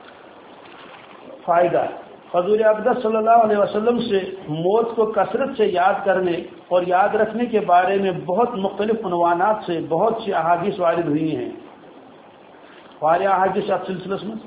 فائدہ حضور اقدس صلی اللہ علیہ وسلم سے موت کو کثرت سے یاد کرنے اور یاد رکھنے کے بارے میں بہت مختلف عنوانات سے بہت سی احادیث وارد ہوئی ہیں. واریاہ احادیث ات سلسلس میں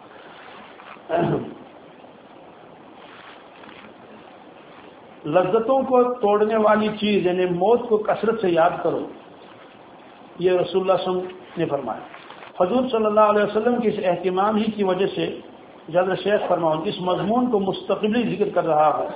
لذتوں کو توڑنے والی چیز یعنی موت کو کثرت سے یاد کرو، یہ رسول اللہ صلی اللہ علیہ وسلم نے فرمایا. حضور صلی اللہ علیہ وسلم کے اس اہتمام ہی کی وجہ سے حضرت شیخ فرماؤں اس مضمون کو مستقبلی ذکر کر رہا ہوں.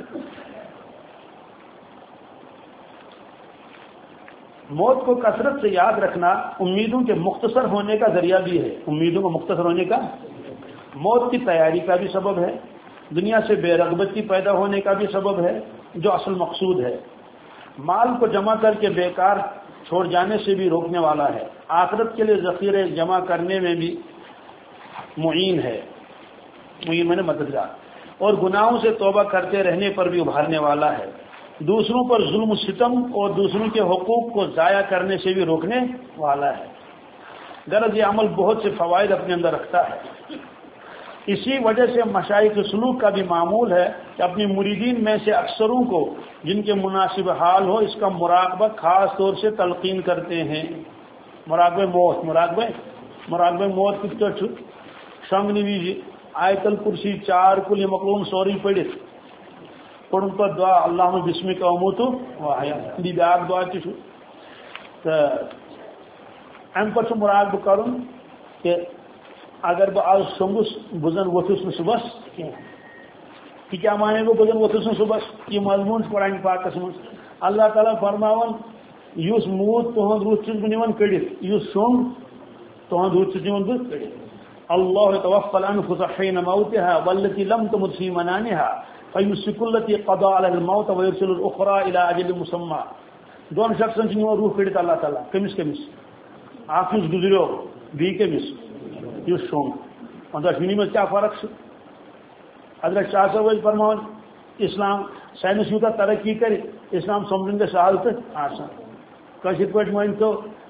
موت کو کثرت سے یاد رکھنا امیدوں کے مختصر ہونے کا ذریعہ بھی ہے. امیدوں کو مختصر ہونے کا، موت کی تیاری کا بھی سبب ہے، دنیا سے بے رغبتی پیدا ہونے کا بھی سبب ہے جو اصل مقصود ہے، مال کو جمع کر کے بیکار چھوڑ جانے سے بھی روکنے والا ہے، آخرت کے لیے ذخیرے جمع کرنے میں بھی معین ہے، معین میں نے مددگار، اور گناہوں سے توبہ کرتے رہنے پر بھی ابھارنے والا ہے، دوسروں پر ظلم و ستم اور دوسروں کے حقوق کو ضائع کرنے سے بھی روکنے والا ہے. غرض یہ عمل بہت سے فوائد اپنے اندر رکھتا ہے. اسی وجہ سے مشائخ سلوک کا بھی معمول ہے کہ اپنی مریدین میں سے اکثروں کو جن کے مناسب حال ہو اس کا مراقبہ خاص طور سے تلقین کرتے ہیں. مراقبہ موت مراقبہ مراقبہ موت کت پہ شنگنہ وز آیت الکرسی چار کل یہ مکلون سوری پڑھت پڑھن پہ دعا اللہ بسمک اموت واحیا دی بیاکھ دعا تہ تو ام پہ مراقبہ کرن کہ اگر بہ آج شونگس بہ زن وتھس نا صبح یہ کیا مانے گو بہ زن وتھس نا صبح یہ مضمون قرآن پاکس من اللہ تعالیٰ فرماون اس موت تہد روح چھس بہ نوان کڑت اس شونگ تہد روح چھس نوان بہ کڑت. اللہ توفى الانفس حين موتها والتي لم تمت في منامها فيمسك التي قضى على الموت ويرسل الاخرى الى اجل مسمى. دون شخصن چھ نوان روح کڑت اللہ تعالیٰ کمس کمس اکھ گزریو بی کمس یہ شونگ دشمنی میں کیا فرق ہے. حضرت شاہ صاحب فرمان اسلام سائنس یوتہ ترقی کر اسلام سمجھن گے سہل تو آسان. کشر پہ ون تو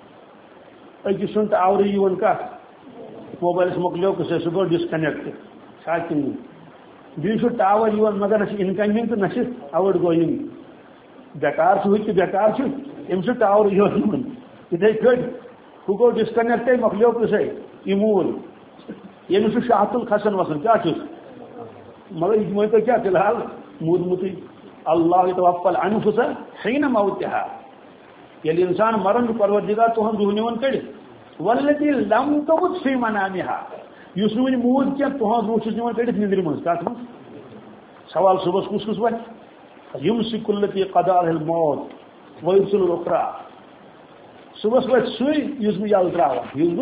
اکس سن تو آوری یون کت موبائلس مکلیو کہ سہ گو ڈسکنیکٹ ساکن بیس ٹاور یون مگر نہ انکمنگ تو نہ آؤٹ گوئنگ بیکار ہو بیکار ام سہ ٹاور یون اتھے پھر ہو گو ڈسکنیکٹ مکلیو کہ یہ مول یہ سہ شاہت الکھسن وسن کیا مگر یہ مت کیا فی الحال مودمت اللہ توفى الانفس حين موتها یل انسان مرن پروردگار تہد روح نوان کڑت والتي لم تمت في منامها اس ون مود کی تہد روح چھ نوان کڑت نندر من کت من سوال صبح کس کس وت يمسك التي قضى عليها الموت ويرسل الاخرى صبح وت سوی یس بہ یل تراوان یس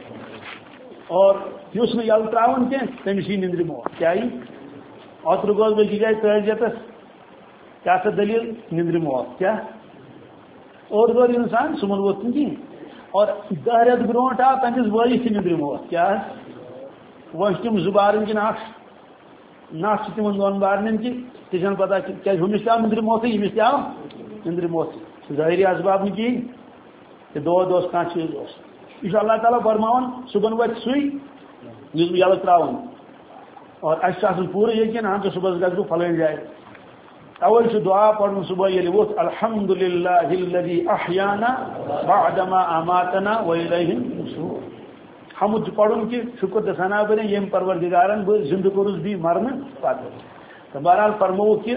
بہ اور یس نا یل تراوان کی تمس یہ نندر موت کیا اوتر گوس بہ جائے تعزیتس کیا سا دلیل نندر موت کیا اور دور انسان صبح ووت کہیں اور دہ رت برونٹ آو تمس وٲیِتھ تہِ نندر موت کیا وہ تم زبارن کی نقش نقش تم دون بارن کی تجھن پتا کیا ہمس تہ نندر موت یمس تہ آو نندر موت ظاہری اسباب نہیں کہین کہ دود اس کھانا چیز اس یہ اللہ تعالیٰ فرماون صبح وت سی یس بہ یلہ تراون اور اس پورے یقین ہم تو صبح گھس بہ پھلن جائے اول سے دعا پڑھن صبح یل ووت الحمد للہ الذی احیانا بعدما اماتنا والیہ النشور حمد پڑھن کہ شکر تو ثنا بنے یم پروردگارن بہ زندہ کورس بھی مرنے پتہ تو بہرحال فرمو کہ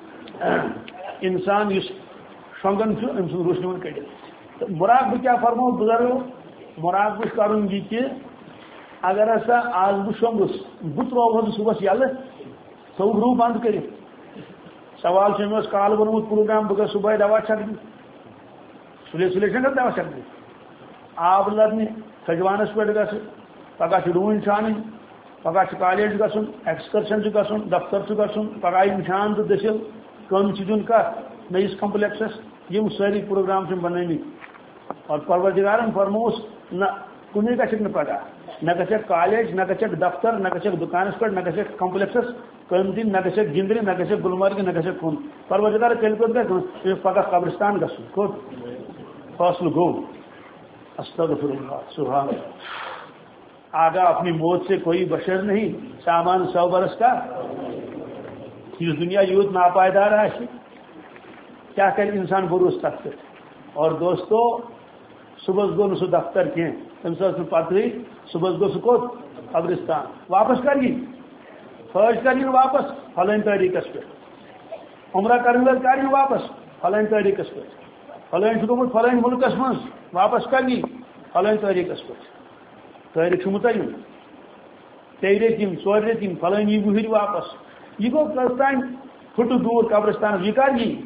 انسان اس شونگن ام سن روش نون کڑ مراقبہ کیا فرمو بزرگو مراقبہ کرن یہ کہ اگر ہسا آج بہ شونگس بہ تروہ صبح یلہ سو برو بند کر سوال سے میں کال بنوت پروگرام بہ صبح دوا چھکنی سلے سلے چھن دوا چھکنی آب لدنہ سجوانس پہ گھس پگہ ڈون چھان پگہ کالج گھن ایکسکرشن گھن دفتر گھن پگہ امتحان تو دسل کم دن کت نئیس کمپلیکسس یم ساری پروگرام بنائی اور پروردگارن فرموس نہ کن گھک پگہ نہ گھک کالج نہ گھک دفتر نہ گھک دکانس پہ نہ گھک کمپلیکسس کم دن نہ گھک گندر نہ گھک گلمرگ نہ گھک کن پروردگار تیل کت گھر پگہ قبرستان گھن کت فاصل گو استغفر اللہ سبحان اللہ آگاہ اپنی موت سے کوئی بشر نہیں سامان سو برس کا اس دنیا یوت ناپائیدار ہے کیا کر انسان بروس تک اور دوستو صبح گو نہ سہ دفتر کی تم سب پتہ صبح گو سہ کوت قبرستان واپس کر گی فوج کر گی واپس فلن تاریخس پہ عمرہ کرنے وقت کر واپس فلن تاریخس پہ فلن گومت فلن ملکس من واپس کر گی فلن تاریخس پہ تاریخ متعین تیٚیہِ ریٚتۍ یِم ژورِ ریٚتۍ یِم فلٲنی وُہٕرۍ واپس یہ گو کس تان پھٹو دور قبرستان یہ کر گی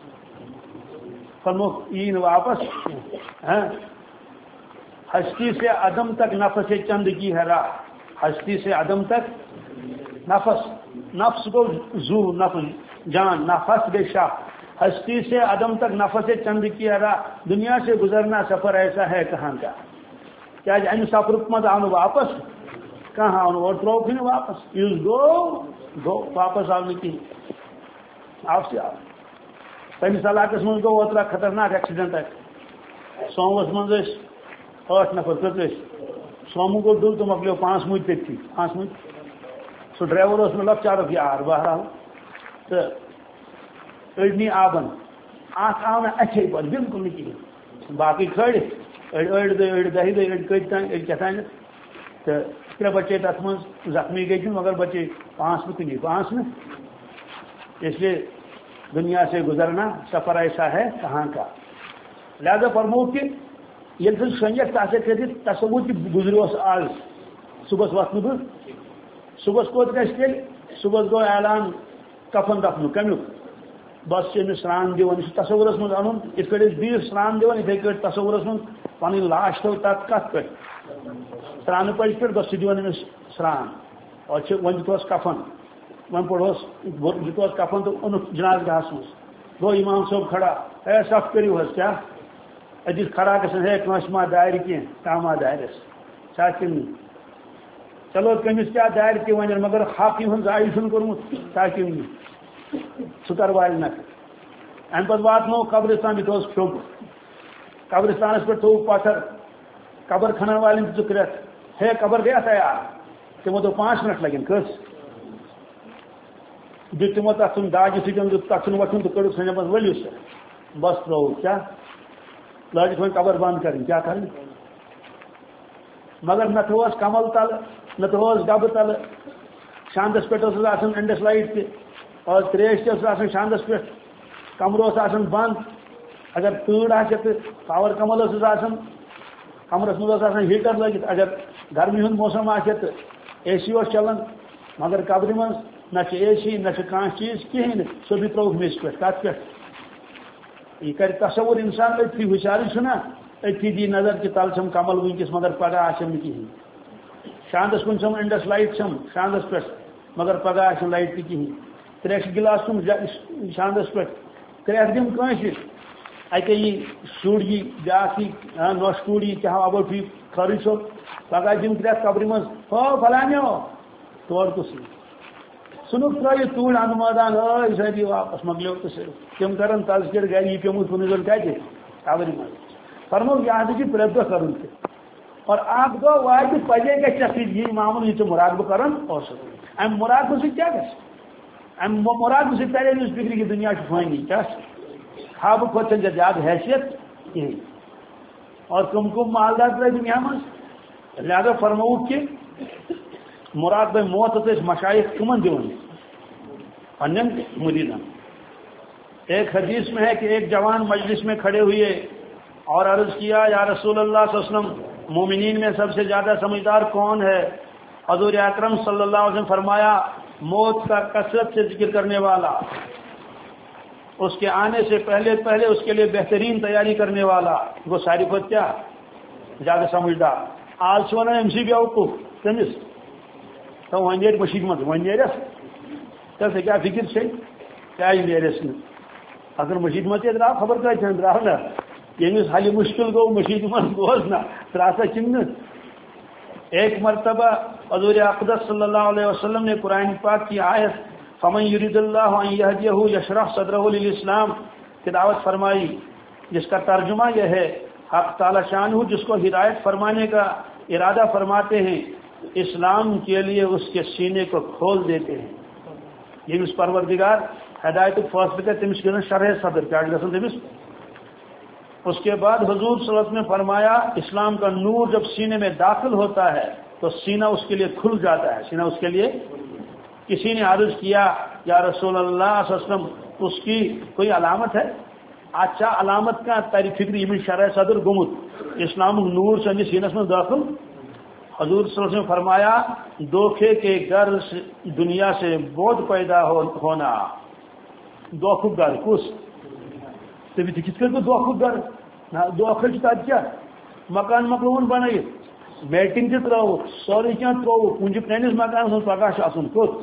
فرمو یہ واپس ہستی سے عدم تک نفس چند کی ہے راہ ہستی سے عدم تک نفس نفس کو زو نفس جان نفس بے شاہ ہستی سے عدم تک نفس چند کی ہے راہ دنیا سے گزرنا سفر ایسا ہے کہاں کا کیا امہ سفر مز آو واپس کہاں آو اور تروک واپس یس گو گو واپس آو نہیں آو سے آو پنس علاقس من گو اوترا خطرناک ایکسیڈنٹ اتہ سوموس من ٲٹھ نفر کٔژ سومو گو ڈل تو مکلیو پانچ مجھ تھی پانچ مجھ سو ڈرائیور اس میں لکچارک یار بہرحال تو أڑنی آبن اخ آو نا اچھے پہ بالکل نہیں کہین باقی کھڑ أڑ دہ أڑ دہی دہ أڑ کت تان أڑ کیا تان تو ترے بچے تک من زخمی گئی مگر بچے پانچ میں کنی پانچ میں اس لیے دنیا سے گزرنا سفر ایسا ہے کہاں کا لہذا فرمو کہ یل سن شنگت تاسے کر تصور کہ گزریوس آز صبح وتن بہ صبح کوت گھس تیل صبح گو اعلان کفن دفن کمیک بس سے سران دان یہ تصورس من ان ات پہ بیس سران دان اتھے پہ تصورس من پن لاش تھو تک کت پہ سران پچ پہ بس دان سران اور ون دس کفن ون پڑھوس دس کفن تو ان جناز گاہس مز گو امام صاحب کھڑا اے سف کرو حس کیا اتس کھڑا گھن ہے کنس ما دار کی ما دارس سا کن چلو کمس کیا دار کی ون مگر حق ہن ضائع چھ کورمت سا کن سہ کر وال نک ام پتہ واتنو قبرستان یہ پھیوک قبرستانس پہ تھو پتھر قبر کھنن والن دک رت ہے قبر گیا تیار تمو دو پانچ منٹ لگن کس دیت تمو تک داج سن تک وتھن تو کڑ سن بس ؤلِو سا بس ترو کیا لاجت وۄنۍ قبر بند کریں کیا کریں مگر نہ تھوس کمل تل نہ تھوس ڈبہ تل شاندس پہ آسان انڈس لائٹ تہ اور تریش تہ آسان شاندس پہ کمرہ آسان بند اگر تۭر آسہِ تو پاور کمل آسان کمرس مز آسان ہیٹر لگت اگر گرمی ہند موسم آسہِ تو اے سی اس چلان مگر قبر مز نہ اے سی نہ کھانا چیز کہین سو بھی تروک میز پہ کت پہ یہ کر تصور انسان اتھی ہوشیار چھنا اتھی دی نظر کہ تل چھم کمل ونکس مگر پگہ آسم نہ کہین شاندس کن چھم انڈس لائٹ چھم شاندس پہ مگر پگہ آسم لائٹ تہ کہین تریش گلاس چھم شاندس پہ کرٛٮ۪کھ دِم کٲنٛسہِ اَکے یی شُر یی بیٛاکھ یی نۄش کوٗر یی کیٛاہ ابو ٹھیٖک خٲرٕے صٲب پگاہ دِم کرٛٮ۪کھ قبرِ منٛز ہو فلانیو تورٕ تہٕ سُہ ژھٕنُکھ ترٛٲیِتھ توٗرۍ اَنٛدٕ مٲدان ٲے سٲری واپس مۄکلیو تہٕ صرف تِم کرن تذکِر گرِ یہِ پیوٚمُت کُنہِ زَن کَتہِ قبرِ منٛز فرمووُکھ یہِ ہسا چھِ پرٛٮ۪تھ دۄہ کَرُن تہِ اور اکھ دۄہ واتہِ پَزے گژھِ ژےٚ سۭتۍ یی معاملہٕ یہِ ژٕ مُراقبہٕ کران اوسُکھ اَمہِ مُراقبہٕ سۭتۍ کیٛاہ گژھِ اَمہِ مُراقبہٕ سۭتۍ ترِ أمِس فِکرِ یہِ دُنیا چھُ فٲنی کیٛاہ چھُ خوابہٕ کھۄتہٕ چھَنہٕ ژےٚ زیادٕ حیثیت کِہیٖنۍ اور کٕم کٕم مالدار ترٛٲے دُنیا منٛز لہذا فرمووُکھ کہ مراقبہ موت ٲسۍ مشایخ کٕمن دِوان پنٛنٮ۪ن مریدن ایک حدیث میں ہے کہ ایک جوان مجلس میں کھڑے ہوئے اور عرض کیا یا رسول اللہ صلی اللہ علیہ وسلم مومنین میں سب سے زیادہ سمجھدار کون ہے؟ حضور اکرم صلی اللہ علیہ وسلم فرمایا موت کا کثرت سے ذکر کرنے والا، اس کے آنے سے پہلے پہلے اس کے لیے بہترین تیاری کرنے والا، وہ ساری خود کیا زیادہ سمجھدار آج چھ ونان ام سی بیوقوف تمس تو ون نیرِ مشید مز ون نیرس تس کیا فکر سے کیا نیرس ن اگر مشید مز درا خبر کتنا درا نا یمس حل مشکل گو مشید مز گوس نا تراسا کن ایک مرتبہ حضور اقدس صلی اللہ علیہ وسلم نے قرآن پاک کی آیت فمن یرید اللہ ان یہدیہ یشرح صدرہ للاسلام کی دعوت فرمائی، جس کا ترجمہ یہ ہے حق تعالی شانہ جس کو ہدایت فرمانے کا ارادہ فرماتے ہیں اسلام کے لیے اس کے سینے کو کھول دیتے ہیں. یمس پروردگار ہدایت فاصلہ کا تمس گھن شرح صدر کیا گھن تمس. اس کے بعد حضور صلی اللہ علیہ وسلم نے فرمایا اسلام کا نور جب سینے میں داخل ہوتا ہے تو سینہ اس کے لیے کھل جاتا ہے. سینہ اس کے لیے کسی نے عرض کیا یا رسول اللہ صلی اللہ علیہ وسلم اس کی کوئی علامت ہے؟ اچھا علامت کا تاری فکر یہ شرح صدر گمت اسلام نور سے سینس میں داخل. حضور صلی اللہ علیہ وسلم فرمایا دھوکے کے گھر دنیا سے بہت پیدا ہونا. دھوکھک گھر کس تبھی کت کر دھوکھک گھر دھوکھل تب کیا مکان مکلون بنائت میٹنگ تہ تروک سوری کیا تروک کن پنس مکانس من پگہ آن کت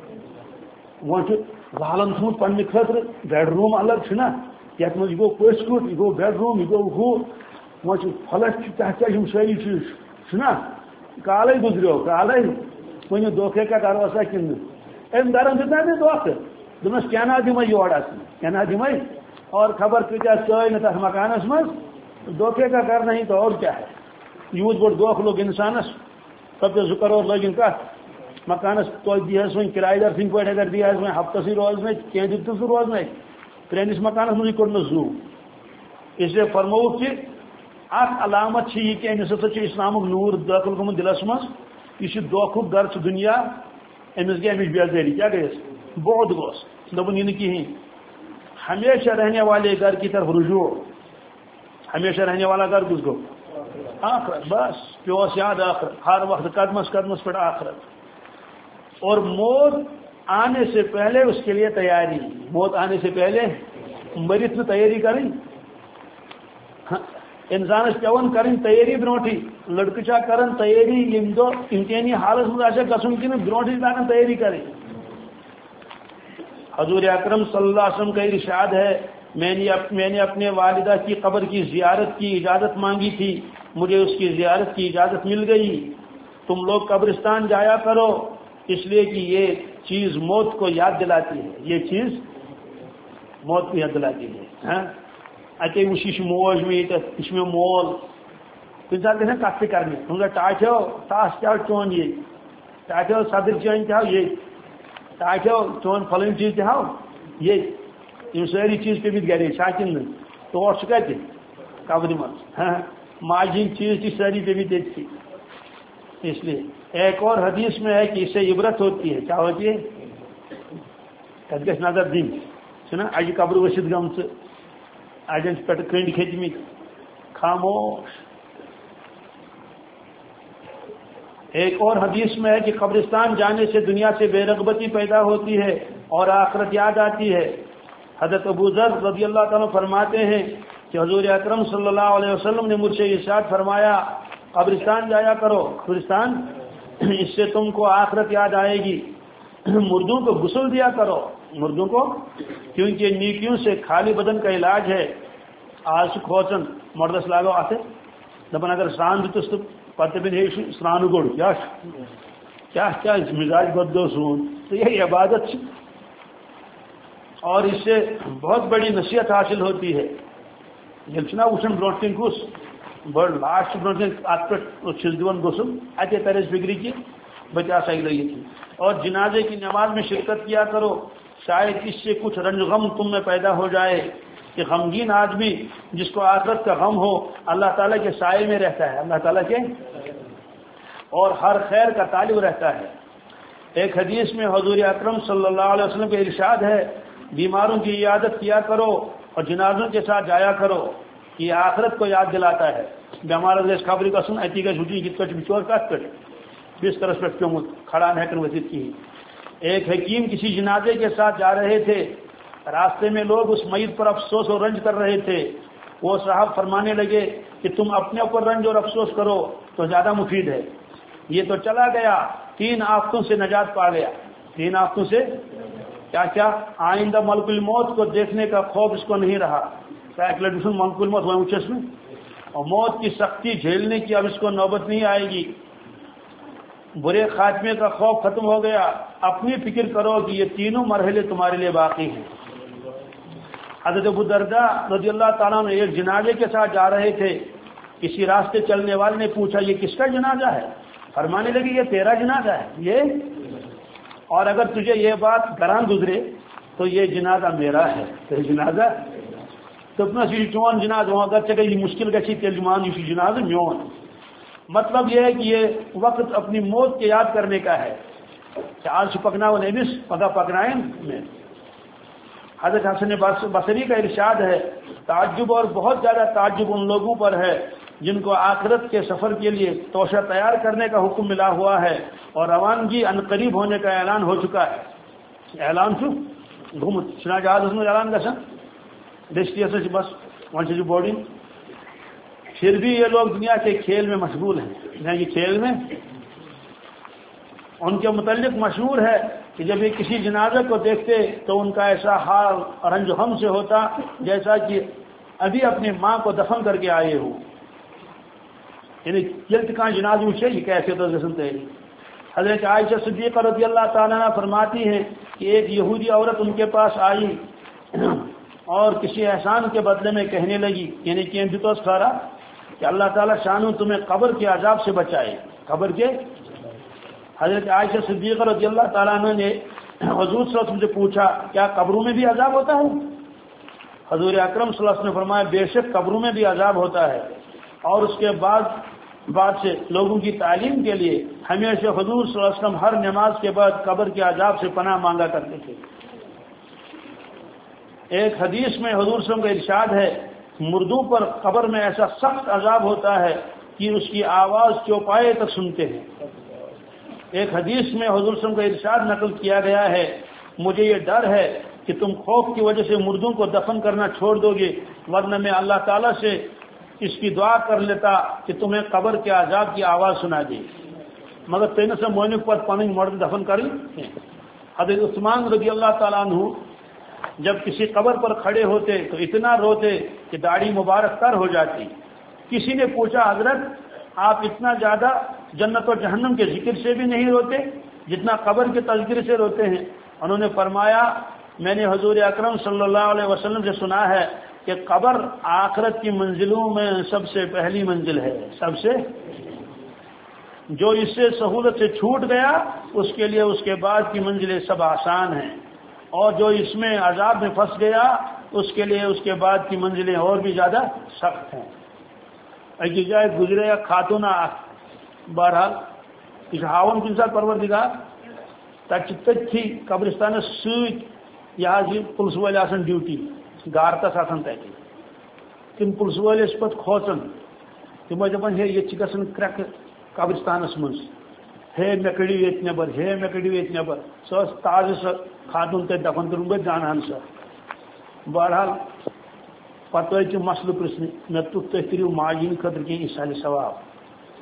وہ والن تھوت پنہ خاطر بیڈ روم الگ نا یت مجھ گو پس کٹ یہ گو بیڈ روم یہ گو ہو وہ فلش تحت کیا ساری چیز نا کالے گزریو کالے ون دھوکھے کا گھر وسا کن ام گرن دتنا دے دھوکہ دس کیا نا دم یور کیا نا دم اور خبر کتیا چائے نا تک مکانس مز دھوکے کا گھر نہیں تو اور کیا ہے. یوت بوڑ دھوکہ لوگ انسانس سب سے ذکر اور لگن کت مکانس تو دیہس وی کرایہ دار سند پہ اگر دیہس وی ہفتہ سی روزن کی دت سہ روزن پرینس مکانس مجھے کوٚر نہٕ زو. اس لیے فرموک کہ اخ علامت یہ کہ امس ہسا اسلامک نور داخل گومت دلس مز یہ دھوکھک گھر دنیا امس گئی امچ بیزاری کیا گیس بہت گوس دپن یہ کہین. ہمیشہ رہنے والے گھر کی طرف رجوع ہمیشہ رہنے والا گھر کس گو آخرت. بس پیوس یاد آخرت ہر وقت قدمس قدمس پہ آخرت. اور موت آنے سے پہلے اس کے لیے تیاری. موت آنے سے پہلے مرت تو تیاری کریں انسانس پیون کریں تیاری برونٹھی. لڑکہ چا کرن تیاری یم دو امتحانی حالت مز آسے گھن کن برونٹھی لاگن تیاری کریں. حضور اکرم صلی اللہ علیہ وسلم کا ارشاد ہے میں نے میں نے اپنے والدہ کی قبر کی زیارت کی اجازت مانگی تھی مجھے اس کی زیارت کی اجازت مل گئی. تم لوگ قبرستان جایا کرو اس لیے کہ یہ چیز موت کو یاد دلاتی ہے. یہ چیز موت کو یاد دلاتی ہے. اتے وشی موج میں یہ میں مول کن سات گھن کت کرنے تم ٹاٹو تاس کیا چون یہ ٹاٹو صدر چین تہ یہ ٹاٹو چون فلن چیز تہ یہ یہ ساری چیز پیمت گرے شاکن تور کتہ قبر مز ماج ہند چیز تہ ساری پیمت یہ. اس لیے ایک اور حدیث میں ہے کہ اس سے عبرت ہوتی ہے. کیا ہوتی ہے؟ تک گھس نظر دن نا اجہ قبر ورست گم اجن پہ کنڈ کھتمت خاموش. ایک اور حدیث میں ہے کہ قبرستان جانے سے دنیا سے بے رغبتی پیدا ہوتی ہے اور آخرت یاد آتی ہے. حضرت ابو ذر رضی اللہ تعالیٰ فرماتے ہیں کہ حضور اکرم صلی اللہ علیہ وسلم نے مجھ سے ارشاد فرمایا قبرستان جایا کرو قبرستان اس سے تم کو آخرت یاد آئے گی. مردوں کو غسل دیا کرو مردوں کو، کیونکہ نیکیوں سے خالی بدن کا علاج ہے. آج کھوچن مردس لاگو ات دپان اگر سران دتس تو پتہ بن ہے سران گوڑ کیا کیا کیا مزاج بدو سون، تو یہ عبادت اور اس سے بہت بڑی نصیحت حاصل ہوتی ہے. یل چھنا وچھن برونٹ کن کس بڑ لاسٹ برونٹ کن ات پہ چھس دون گسن اتے تر فکری کی بچا سا لگی تھی. اور جنازے کی نماز میں شرکت کیا کرو، شاید اس سے کچھ رنج غم تم میں پیدا ہو جائے کہ غمگین آدمی جس کو آخرت کا غم ہو اللہ تعالیٰ کے سائے میں رہتا ہے، اللہ تعالیٰ کے اور ہر خیر کا طالب رہتا ہے. ایک حدیث میں حضور اکرم صلی اللہ علیہ وسلم کے ارشاد ہے بیماروں کی عیادت کیا کرو اور جنازوں کے ساتھ جایا کرو، یہ آخرت کو یاد دلاتا ہے. بیمار دیش خبری کا سن اتی کا جھوٹی کت کٹ بچور کت کٹ بسترس پہ پیومت کھڑا نہ ہیکن ورتھ کی. ایک حکیم کسی جنازے کے ساتھ جا رہے تھے، راستے میں لوگ اس میت پر افسوس اور رنج کر رہے تھے. وہ صاحب فرمانے لگے کہ تم اپنے اوپر رنج اور افسوس کرو تو زیادہ مفید ہے. یہ تو چلا گیا، تین آفتوں سے نجات پا گیا. تین آفتوں سے کیا کیا؟ آئندہ ملک الموت کو دیکھنے کا خوف اس کو نہیں رہا. ملک الموت ہوئے اچھس میں، اور موت کی سختی جھیلنے کی اب اس کو نوبت نہیں آئے گی. برے خاتمے کا خوف ختم ہو گیا. اپنی فکر کرو کہ یہ تینوں مرحلے تمہارے لیے باقی ہیں. حضرت ابو درداء رضی اللہ تعالیٰ نے ایک جنازے کے ساتھ جا رہے تھے. کسی راستے چلنے والے نے پوچھا یہ کس کا جنازہ ہے؟ فرمانے لگے یہ تیرا جنازہ ہے. یہ اور اگر تجھے یہ بات گران گزرے تو یہ جنازہ میرا ہے. تو جنازہ تو اپنا چون جنازہ اگر چکے یہ مشکل گچھی تیلمان یہ جنازہ میون. مطلب یہ ہے کہ یہ وقت اپنی موت کے یاد کرنے کا ہے. آج پکنا وہ نبس پگہ پکنائیں میں. حضرت حسن بصری کا ارشاد ہے تعجب اور بہت زیادہ تعجب ان لوگوں پر ہے جن کو آخرت کے سفر کے لیے توشہ تیار کرنے کا حکم ملا ہوا ہے اور روانگی عنقریب ہونے کا اعلان ہو چکا ہے. اعلان چھو گھوم چنا جہاز میں اعلان گا ڈیسٹینیشن سے بس وہاں سے بورڈنگ. پھر بھی یہ لوگ دنیا کے کھیل میں مشغول ہیں. دنیا کے کھیل میں ان کے متعلق مشہور ہے کہ جب یہ کسی جنازے کو دیکھتے تو ان کا ایسا حال رنج غم سے ہوتا جیسا کہ ابھی اپنی ماں کو دفن کر کے آئے ہو. یعنی جلد کہاں جنازے میں یہ کیسے تو سنتے ہیں. حضرت عائشہ صدیقہ رضی اللہ تعالیٰ عنہ فرماتی ہیں کہ ایک یہودی عورت ان کے پاس آئی اور کسی احسان کے بدلے میں کہنے لگی یعنی کہ بتوس کھارا کہ اللہ تعالیٰ شانو تمہیں قبر کے عذاب سے بچائے. قبر کے حضرت عائشہ صدیقہ رضی اللہ تعالیٰ عنہ نے حضور صلی اللہ علیہ وسلم سے پوچھا کیا قبروں میں بھی عذاب ہوتا ہے؟ حضور اکرم صلی اللہ علیہ وسلم نے فرمایا بے شک قبروں میں بھی عذاب ہوتا ہے. اور اس کے بعد بعد سے لوگوں کی تعلیم کے لیے ہمیشہ حضور صلی اللہ علیہ وسلم ہر نماز کے بعد قبر کے عذاب سے پناہ مانگا کرتے تھے. ایک حدیث میں حضور صلی اللہ علیہ وسلم کا ارشاد ہے مردوں پر قبر میں ایسا سخت عذاب ہوتا ہے کہ اس کی آواز چوپائے تک سنتے ہیں. ایک حدیث میں حضور صلی اللہ علیہ وسلم کا ارشاد نقل کیا گیا ہے مجھے یہ ڈر ہے کہ تم خوف کی وجہ سے مردوں کو دفن کرنا چھوڑ دو گے ورنہ میں اللہ تعالیٰ سے اس کی دعا کر لیتا کہ تمہیں قبر کے عذاب کی آواز سنا دے مگر تین سے مونک پر پانی مرد دفن کر لی. حضرت عثمان رضی اللہ تعالیٰ عنہ جب کسی قبر پر کھڑے ہوتے تو اتنا روتے کہ داڑھی مبارک تر ہو جاتی. کسی نے پوچھا حضرت آپ اتنا زیادہ جنت و جہنم کے ذکر سے بھی نہیں روتے جتنا قبر کے تذکر سے روتے ہیں؟ انہوں نے فرمایا میں نے حضور اکرم صلی اللہ علیہ وسلم سے سنا ہے کہ قبر آخرت کی منزلوں میں سب سے پہلی منزل ہے. سب سے جو اس سے سہولت سے چھوٹ گیا اس کے لیے اس کے بعد کی منزلیں سب آسان ہیں اور جو اس میں عذاب میں پھنس گیا اس کے لیے اس کے بعد کی منزلیں اور بھی زیادہ سخت ہیں. ایک جائے گزرے یا خاتون بہرحال اس ہاون کن سات پروردگار تک تھی قبرستان ست یہ پولیس ول آسان ڈیوٹی گارتس آسان تک تم پولیس ول پہ کھوچان تم دپان ہے یہ گھن کرک قبرستانس من ہے مے کڑو یہ نبر ہے مے کڑو یہ نبر سو تازہ سو خاتون تک دفن کر بہت زانان سا. بہرحال پتہ کہ مسئلہ پرسن مے تک تھی کریو ماجین خطر کی سال ثواب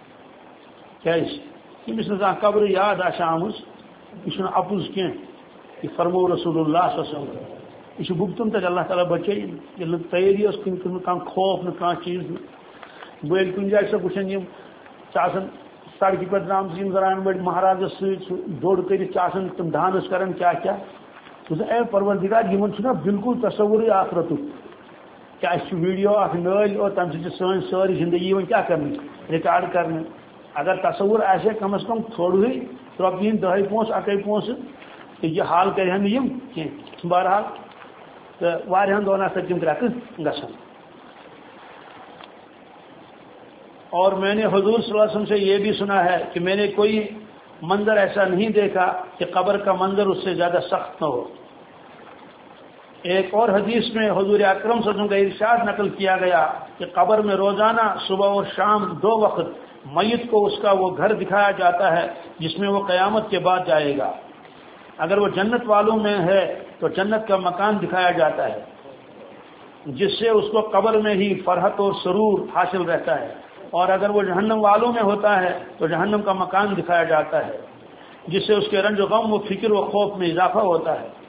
کیس یمس نا قبر یاد آ آمت یہ اپز کی یہ فرمو رسول اللہ صلی اللہ علیہ وسلم یہ بھگتن تک اللہ تعالیٰ بچے یل تیاری اس کن کن کان خوف نہ کان چیز بل کن جائے سب وچن یم چاسن سڑکی پہ درام یم زران بڑ مہاراجس ست دوڑ کر چاسن تم ڈانس کرن کیا کیا اے پروردگار یمن چھنا بالکل تصور آخرت کیا ویڈیو اخ نل اور تم سے سن ساری زندگی ون کیا کرنے ریکارڈ کرنے اگر تصور ایسے کم از کم تھوڑی رۄپیہِ ہٕنٛدۍ دہے پونٛسہٕ اکے پونٛسہٕ تہٕ یہ حال کرہن نہٕ یِم کینٛہہ بہرحال تہٕ واریاہن دۄہن ہسا تِم گرٛٮ۪کہٕ گژھان اور میں نے حضور صلی اللہ علیہ وسلم سے یہ بھی سنا ہے کہ میں نے کوئی منظر ایسا نہیں دیکھا کہ قبر کا منظر اس سے زیادہ سخت نہ ہو. ایک اور حدیث میں حضور اکرم صلی اللہ علیہ وسلم کا ارشاد نقل کیا گیا کہ قبر میں روزانہ صبح اور شام دو وقت میت کو اس کا وہ گھر دکھایا جاتا ہے جس میں وہ قیامت کے بعد جائے گا. اگر وہ جنت والوں میں ہے تو جنت کا مکان دکھایا جاتا ہے جس سے اس کو قبر میں ہی فرحت اور سرور حاصل رہتا ہے, اور اگر وہ جہنم والوں میں ہوتا ہے تو جہنم کا مکان دکھایا جاتا ہے جس سے اس کے رنج و غم و فکر و خوف میں اضافہ ہوتا ہے.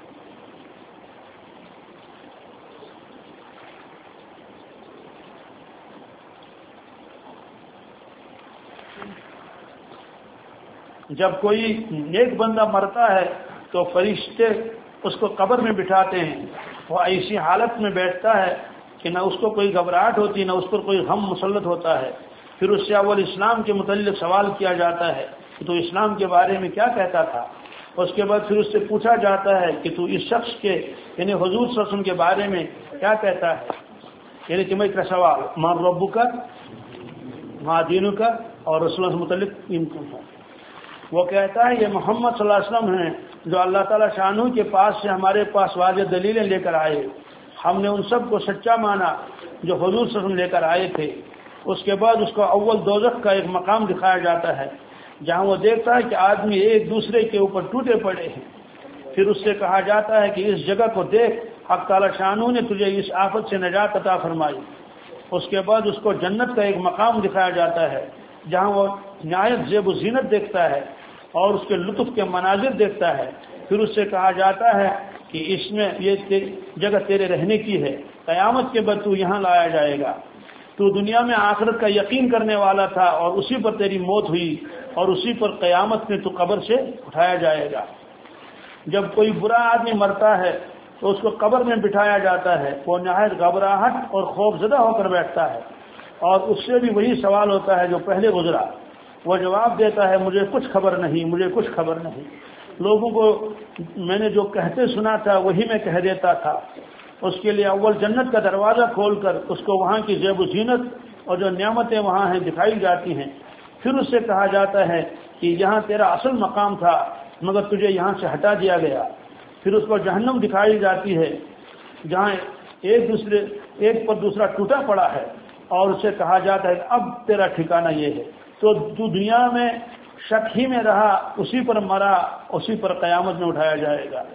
جب کوئی نیک بندہ مرتا ہے تو فرشتے اس کو قبر میں بٹھاتے ہیں, وہ ایسی حالت میں بیٹھتا ہے کہ نہ اس کو کوئی گھبراہٹ ہوتی نہ اس پر کوئی غم مسلط ہوتا ہے. پھر اس سے اول اسلام کے متعلق سوال کیا جاتا ہے کہ تو اسلام کے بارے میں کیا کہتا تھا. اس کے بعد پھر اس سے پوچھا جاتا ہے کہ تو اس شخص کے یعنی حضور صلی اللہ علیہ وسلم کے بارے میں کیا کہتا ہے, یعنی تمہیں کا سوال ماں ربو کا ماں دینو کا اور رسول اللہ سے متعلق. وہ کہتا ہے یہ محمد صلی اللہ علیہ وسلم ہیں جو اللہ تعالیٰ شانہ کے پاس سے ہمارے پاس واضح دلیلیں لے کر آئے. ہم نے ان سب کو سچا مانا جو حضور صلی اللہ علیہ وسلم لے کر آئے تھے. اس کے بعد اس کو اول دوزخ کا ایک مقام دکھایا جاتا ہے جہاں وہ دیکھتا ہے کہ آدمی ایک دوسرے کے اوپر ٹوٹے پڑے ہیں. پھر اس سے کہا جاتا ہے کہ اس جگہ کو دیکھ, حق تعالیٰ شانہ نے تجھے اس آفت سے نجات عطا فرمائی. اس کے بعد اس کو جنت کا ایک مقام دکھایا جاتا ہے جہاں وہ نہایت زیب و زینت دیکھتا ہے اور اس کے لطف کے مناظر دیکھتا ہے. پھر اس سے کہا جاتا ہے کہ اس میں یہ جگہ تیرے رہنے کی ہے, قیامت کے بعد تو یہاں لایا جائے گا. تو دنیا میں آخرت کا یقین کرنے والا تھا اور اسی پر تیری موت ہوئی اور اسی پر قیامت میں تو قبر سے اٹھایا جائے گا. جب کوئی برا آدمی مرتا ہے تو اس کو قبر میں بٹھایا جاتا ہے. وہ نہایت گھبراہٹ اور خوف زدہ ہو کر بیٹھتا ہے اور اس سے بھی وہی سوال ہوتا ہے جو پہلے گزرا. وہ جواب دیتا ہے مجھے کچھ خبر نہیں, مجھے کچھ خبر نہیں. لوگوں کو میں نے جو کہتے سنا تھا وہی میں کہہ دیتا تھا. اس کے لیے اول جنت کا دروازہ کھول کر اس کو وہاں کی زیب و زینت اور جو نعمتیں وہاں ہیں دکھائی جاتی ہیں. پھر اس سے کہا جاتا ہے کہ یہاں تیرا اصل مقام تھا مگر تجھے یہاں سے ہٹا دیا گیا. پھر اس کو جہنم دکھائی جاتی ہے جہاں ایک دوسرے ایک پر دوسرا ٹوٹا پڑا ہے اور اسے کہا جاتا ہے اب تیرا ٹھکانہ یہ ہے. تو جو دنیا میں شک ہی میں رہا اسی پر مرا, اسی پر قیامت میں اٹھایا جائے گا.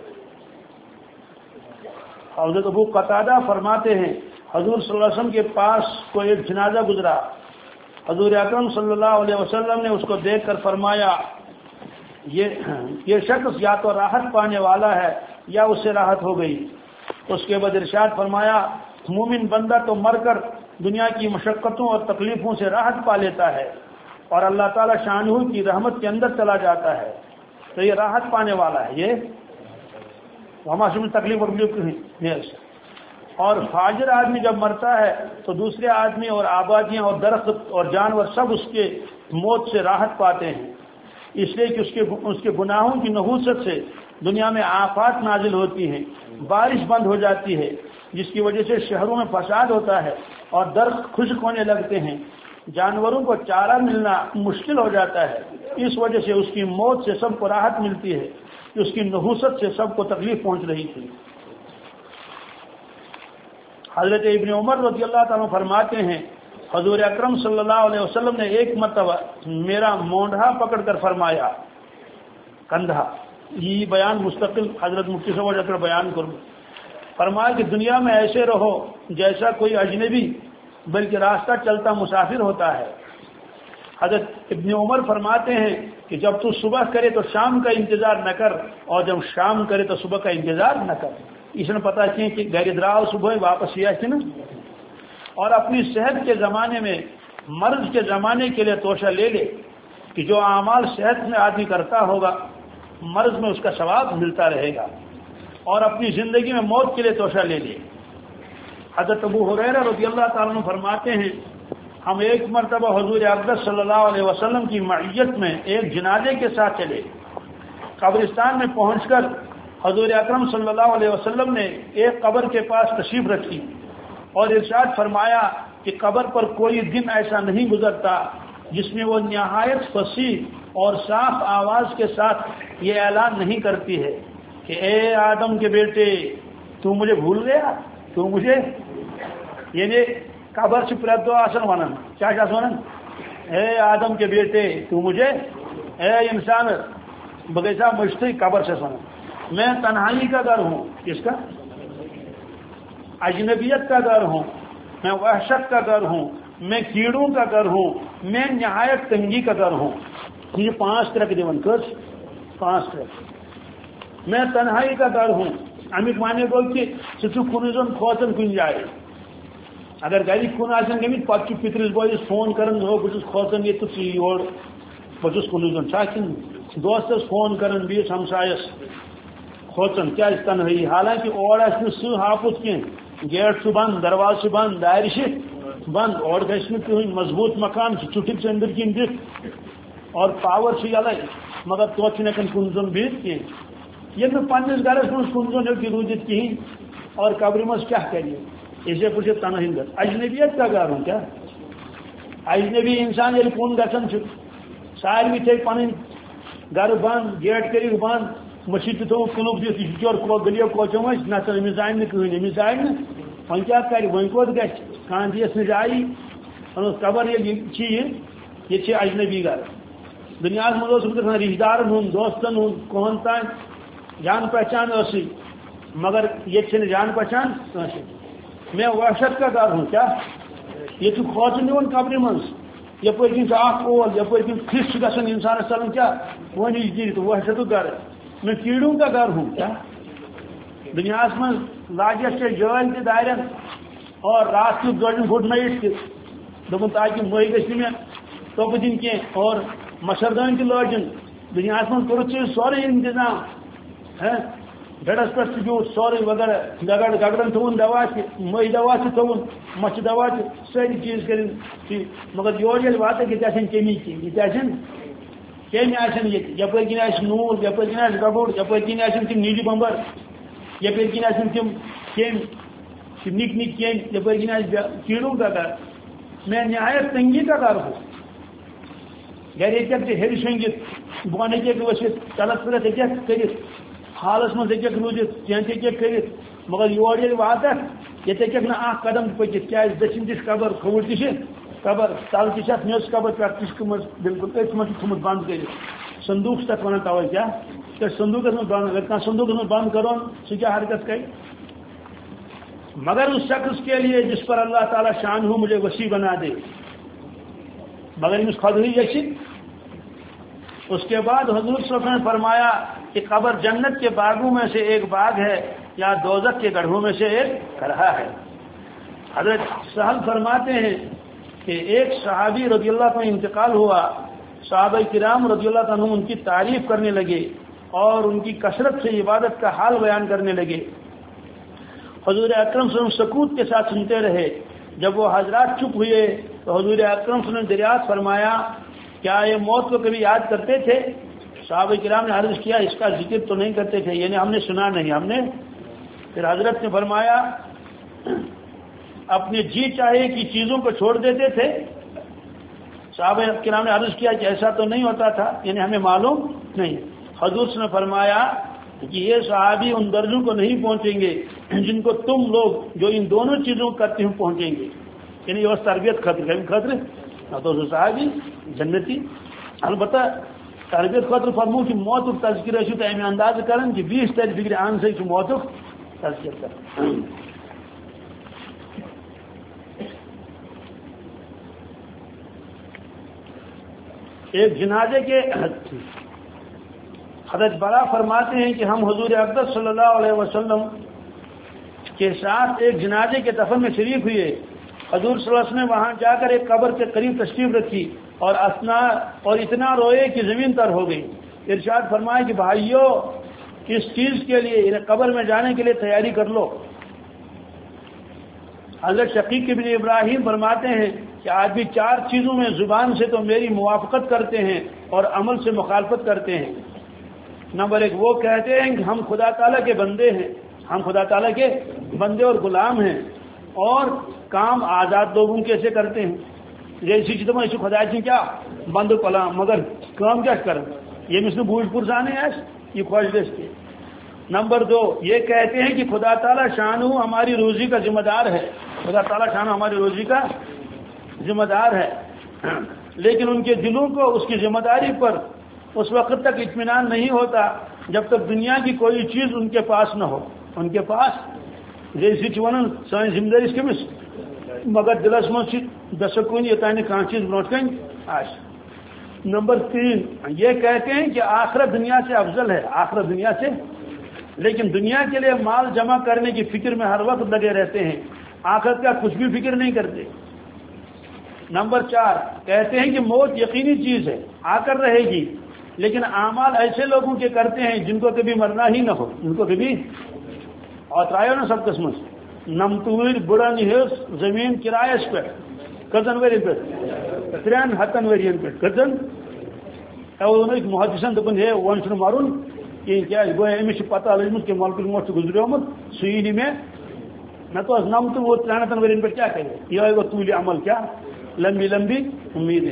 حضرت ابو قتادہ فرماتے ہیں حضور صلی اللہ علیہ وسلم کے پاس کوئی ایک جنازہ گزرا. حضور اکرم صلی اللہ علیہ وسلم نے اس کو دیکھ کر فرمایا یہ یہ شخص یا تو راحت پانے والا ہے یا اس سے راحت ہو گئی. اس کے بعد ارشاد فرمایا مومن بندہ تو مر کر دنیا کی مشقتوں اور تکلیفوں سے راحت پا لیتا ہے اور اللہ تعالیٰ شانہ کی رحمت کے اندر چلا جاتا ہے, تو یہ راحت پانے والا ہے. یہ ہمارے تکلیف اور تکلیف اور فاجر آدمی جب مرتا ہے تو دوسرے آدمی اور آبادیاں اور درخت اور جانور سب اس کے موت سے راحت پاتے ہیں, اس لیے کہ اس کے اس کے گناہوں کی نحوست سے دنیا میں آفات نازل ہوتی ہیں, بارش بند ہو جاتی ہے جس کی وجہ سے شہروں میں فساد ہوتا ہے اور درخت خشک ہونے لگتے ہیں, جانوروں کو چارہ ملنا مشکل ہو جاتا ہے. اس وجہ سے اس کی موت سے سب کو راحت ملتی ہے کہ اس کی نحوست سے سب کو تکلیف پہنچ رہی تھی. حضرت ابن عمر رضی اللہ تعالیٰ فرماتے ہیں حضور اکرم صلی اللہ علیہ وسلم نے ایک مرتبہ میرا مونڈھا پکڑ کر فرمایا کندھا, یہ بیان مستقل حضرت مفتی صاحب جا کر بیان کروں. فرمایا کہ دنیا میں ایسے رہو جیسا کوئی اجنبی بلکہ راستہ چلتا مسافر ہوتا ہے. حضرت ابن عمر فرماتے ہیں کہ جب تو صبح کرے تو شام کا انتظار نہ کر اور جب شام کرے تو صبح کا انتظار نہ کر. اس نے پتا کیا کہ گھر دراؤ صبح واپس یہ نا. اور اپنی صحت کے زمانے میں مرض کے زمانے کے لیے توشہ لے لے کہ جو اعمال صحت میں آدمی کرتا ہوگا مرض میں اس کا ثواب ملتا رہے گا. اور اپنی زندگی میں موت کے لیے توشہ لے لے. حضرت ابو ہریرہ رضی اللہ تعالیٰ عنہ فرماتے ہیں ہم ایک مرتبہ حضور اقدس صلی اللہ علیہ وسلم کی معیت میں ایک جنازے کے ساتھ چلے. قبرستان میں پہنچ کر حضور اکرم صلی اللہ علیہ وسلم نے ایک قبر کے پاس تشریف رکھی اور ارشاد فرمایا کہ قبر پر کوئی دن ایسا نہیں گزرتا جس میں وہ نہایت فصیح اور صاف آواز کے ساتھ یہ اعلان نہیں کرتی ہے کہ اے آدم کے بیٹے تو مجھے بھول گیا, تو مجھے یعنی قبر سے پرت آسن ونن کیا ونن اے آدم کے بیٹے تو مجھے, اے انسان بغیسا مشتری قبر سے ونن. میں تنہائی کا گھر ہوں, کس کا؟ اجنبیت کا گھر ہوں, میں وحشت کا گھر ہوں, میں کیڑوں کا گھر ہوں, میں نہایت تنگی کا گھر ہوں. یہ پانچ طرح کے دیون کس پانچ طرح. میں تنہائی کا گھر ہوں. امیک مانے گو کہ ثہ کن زن کھوچان کن جائے. اگر گھر کن آن گمت پتہ پترس بویس فون کران ہو بہت کھوچان یہ تو یور بہت کن زن چھاکن دوستس فون کران بیس ہمسایس کھوچان کیا تنہائی. حالانکہ اور آس سہ ہاپت کی گیٹ سے بند, دروازہ سے بند, دار سے بند, اور گھس کہیں مضبوط مکان چٹک سے اندر کن دت اور پاور سے یلے مگر توت ہکان کن زن بہت کی. یہ پنس گرس من کن زن ہوں روزت کہین اور قبر مز کیا کریے. اسے پہ تنہائی گھر. اجنبیت کا گھر ہوں کیا اجنبی انسان یل کن گھان ساروی تھے پن گھر بند, گیٹ کر بند, مسجد تھو کنک دت یہ چور گلیو کوچو نہ امس زان کہین امس زان وی کیا کر وی کوت گھس کان دیس نش آئی قبر یہ اجنبی گھر. دنیا مز گھان رشتہ دارن ہند دوستن ہند کہن تان جان پہچان اسی مگر یہ جان پہچان کانسی. میں وحشت کا گھر ہوں کیا یہ کھوچن دون قبر مز یپ کن اول یپ کن کھس گھن انسانس چلان کیا ونج نیت وحشت گھر. میں کیڑوں کا گھر ہوں کیا دنیا من لاجس سے جال تہ دارن اور رات کی گڑ پھٹ نئٹ تم تاکہ مئی گھ میں توپ دن کی اور مچھردان تہ لاجن. دنیا من کورت سورے انتظام بیڈس پہ بیوٹ سورے وغیرہ گگڑ گگڑن تھون دوا مئی دوا تھون مچھ دوا ساری چیز کریں مگر یور یل وات یہ کمی کی یہ کمی آن یہ یپ کن آ نول یپ کن آ گگڑ یپ کن آن تم نیجی بمبر یپ کن آن تم کم نک نک کم یپ کن آ کیڑوں کا گھر. میں نہایت تنگی کا گھر ہوں. گھر ہیک ہر شنگت بون ہیک ورست چلت پھرت ہیک کرت حالس من ہیک روزت چینت ہیک کرت مگر یور یل وات یہ ہیک نا اخ قدم پکت کیا دچن تہ قبر کھوڑ تہ قبر تل تہ میس قبر پہ تہ بالکل ات من تھوت بند کر صندوق تک ونان توے کیا صندوق من بند اگر کھانا صندوق من بند کرو سہ کیا حرکت کر. مگر اس شخص کے لیے جس پر اللہ تعالی شان ہو مجھے وسیع بنا دے مگر امس خود ہی یچ. اس کے بعد حضور صلی اللہ علیہ وسلم نے فرمایا کہ قبر جنت کے باغوں میں سے ایک باغ ہے یا دوزخ کے گڑھوں میں سے ایک گڑھا ہے. حضرت سہل فرماتے ہیں کہ ایک صحابی رضی اللہ عنہ انتقال ہوا. صحابہ کرام رضی اللہ عنہ ان کی تعریف کرنے لگے اور ان کی کثرت سے عبادت کا حال بیان کرنے لگے. حضور اکرم صلی اللہ علیہ وسلم سکوت کے ساتھ سنتے رہے. جب وہ حضرات چپ ہوئے تو حضور اکرم صلی اللہ علیہ وسلم نے دریافت فرمایا کیا یہ موت کو کبھی یاد کرتے تھے؟ صحابہ کرام نے عرض کیا اس کا ذکر تو نہیں کرتے تھے, یعنی ہم نے سنا نہیں ہم نے. پھر حضرت نے فرمایا اپنے جی چاہے کی چیزوں کو چھوڑ دیتے تھے؟ صحابہ کرام نے عرض کیا کہ ایسا تو نہیں ہوتا تھا, یعنی ہمیں معلوم نہیں. حضور نے فرمایا کہ یہ صحابی ان درجوں کو نہیں پہنچیں گے جن کو تم لوگ جو ان دونوں چیزوں کرتے ہوں پہنچیں گے. یعنی یہ تربیت خطر خطر نہ تو صحابی جنتی. البتہ تربیت خطر فرمو کہ موت تذکرہ تو امہ انداز کرن کہ بیس تر فکر آن سے موت تذکر کر. ایک جنازے کے حضرت برا فرماتے ہیں کہ ہم حضور اقدس صلی اللہ علیہ وسلم کے ساتھ ایک جنازے کے دفن میں شریک ہوئے. حضور صلی اللہ علیہ وسلم نے وہاں جا کر ایک قبر کے قریب تشریف رکھی اور اسنا اور اتنا روئے کہ زمین تر ہو گئی. ارشاد فرمائے کہ بھائیو اس چیز کے لیے قبر میں جانے کے لیے تیاری کر لو. حضرت شقیق ابن ابراہیم فرماتے ہیں کہ آج بھی چار چیزوں میں زبان سے تو میری موافقت کرتے ہیں اور عمل سے مخالفت کرتے ہیں. نمبر ایک، وہ کہتے ہیں کہ ہم خدا تعالیٰ کے بندے ہیں، ہم خدا تعالیٰ کے بندے اور غلام ہیں، اور کام آزاد لوگوں کیسے کرتے ہیں. جیسی چیزوں میں خدا کی کیا بند پلا مگر کام کیا کر یہ مثل بوجھ پرسانے ہیں یہ خواہش دستی. نمبر دو، یہ کہتے ہیں کہ خدا تعالیٰ شانو ہماری روزی کا ذمہ دار ہے، خدا تعالیٰ شانو ہماری روزی کا ذمہ دار ہے، لیکن ان کے دلوں کو اس کی ذمہ داری پر اس وقت تک اطمینان نہیں ہوتا جب تک دنیا کی کوئی چیز ان کے پاس نہ ہو. ان کے پاس جیسی چون سان ذمہ داری کمس مگر دلس مجھ دسکون یہ تانہ کان چیز برونٹ کن آس. نمبر تین، یہ کہتے ہیں کہ آخرت دنیا سے افضل ہے، آخرت دنیا سے، لیکن دنیا کے لیے مال جمع کرنے کی فکر میں ہر وقت لگے رہتے ہیں، آخرت کا کچھ بھی فکر نہیں کرتے. نمبر چار، کہتے ہیں کہ موت یقینی چیز ہے، آ کر رہے گی، لیکن اعمال ایسے لوگوں کے کرتے ہیں جن کو کبھی مرنا ہی نہ ہو، ان کو کبھی اور ترایو نا سب قسم نمتور بڑا نہس زمین کرایس پہ کتن ورین پہ ترین ہتن ورین پہ کتن محدثن دپن ہے ون چھ مرن کہیں کیا گو امس پتہ لجمت کہ ملک موت گزریومت سی میں نہ تو نمت وہ ترین ہتن ورین پہ کیا کرے یہ گو طول عمل کیا لمبی لمبی امیدیں.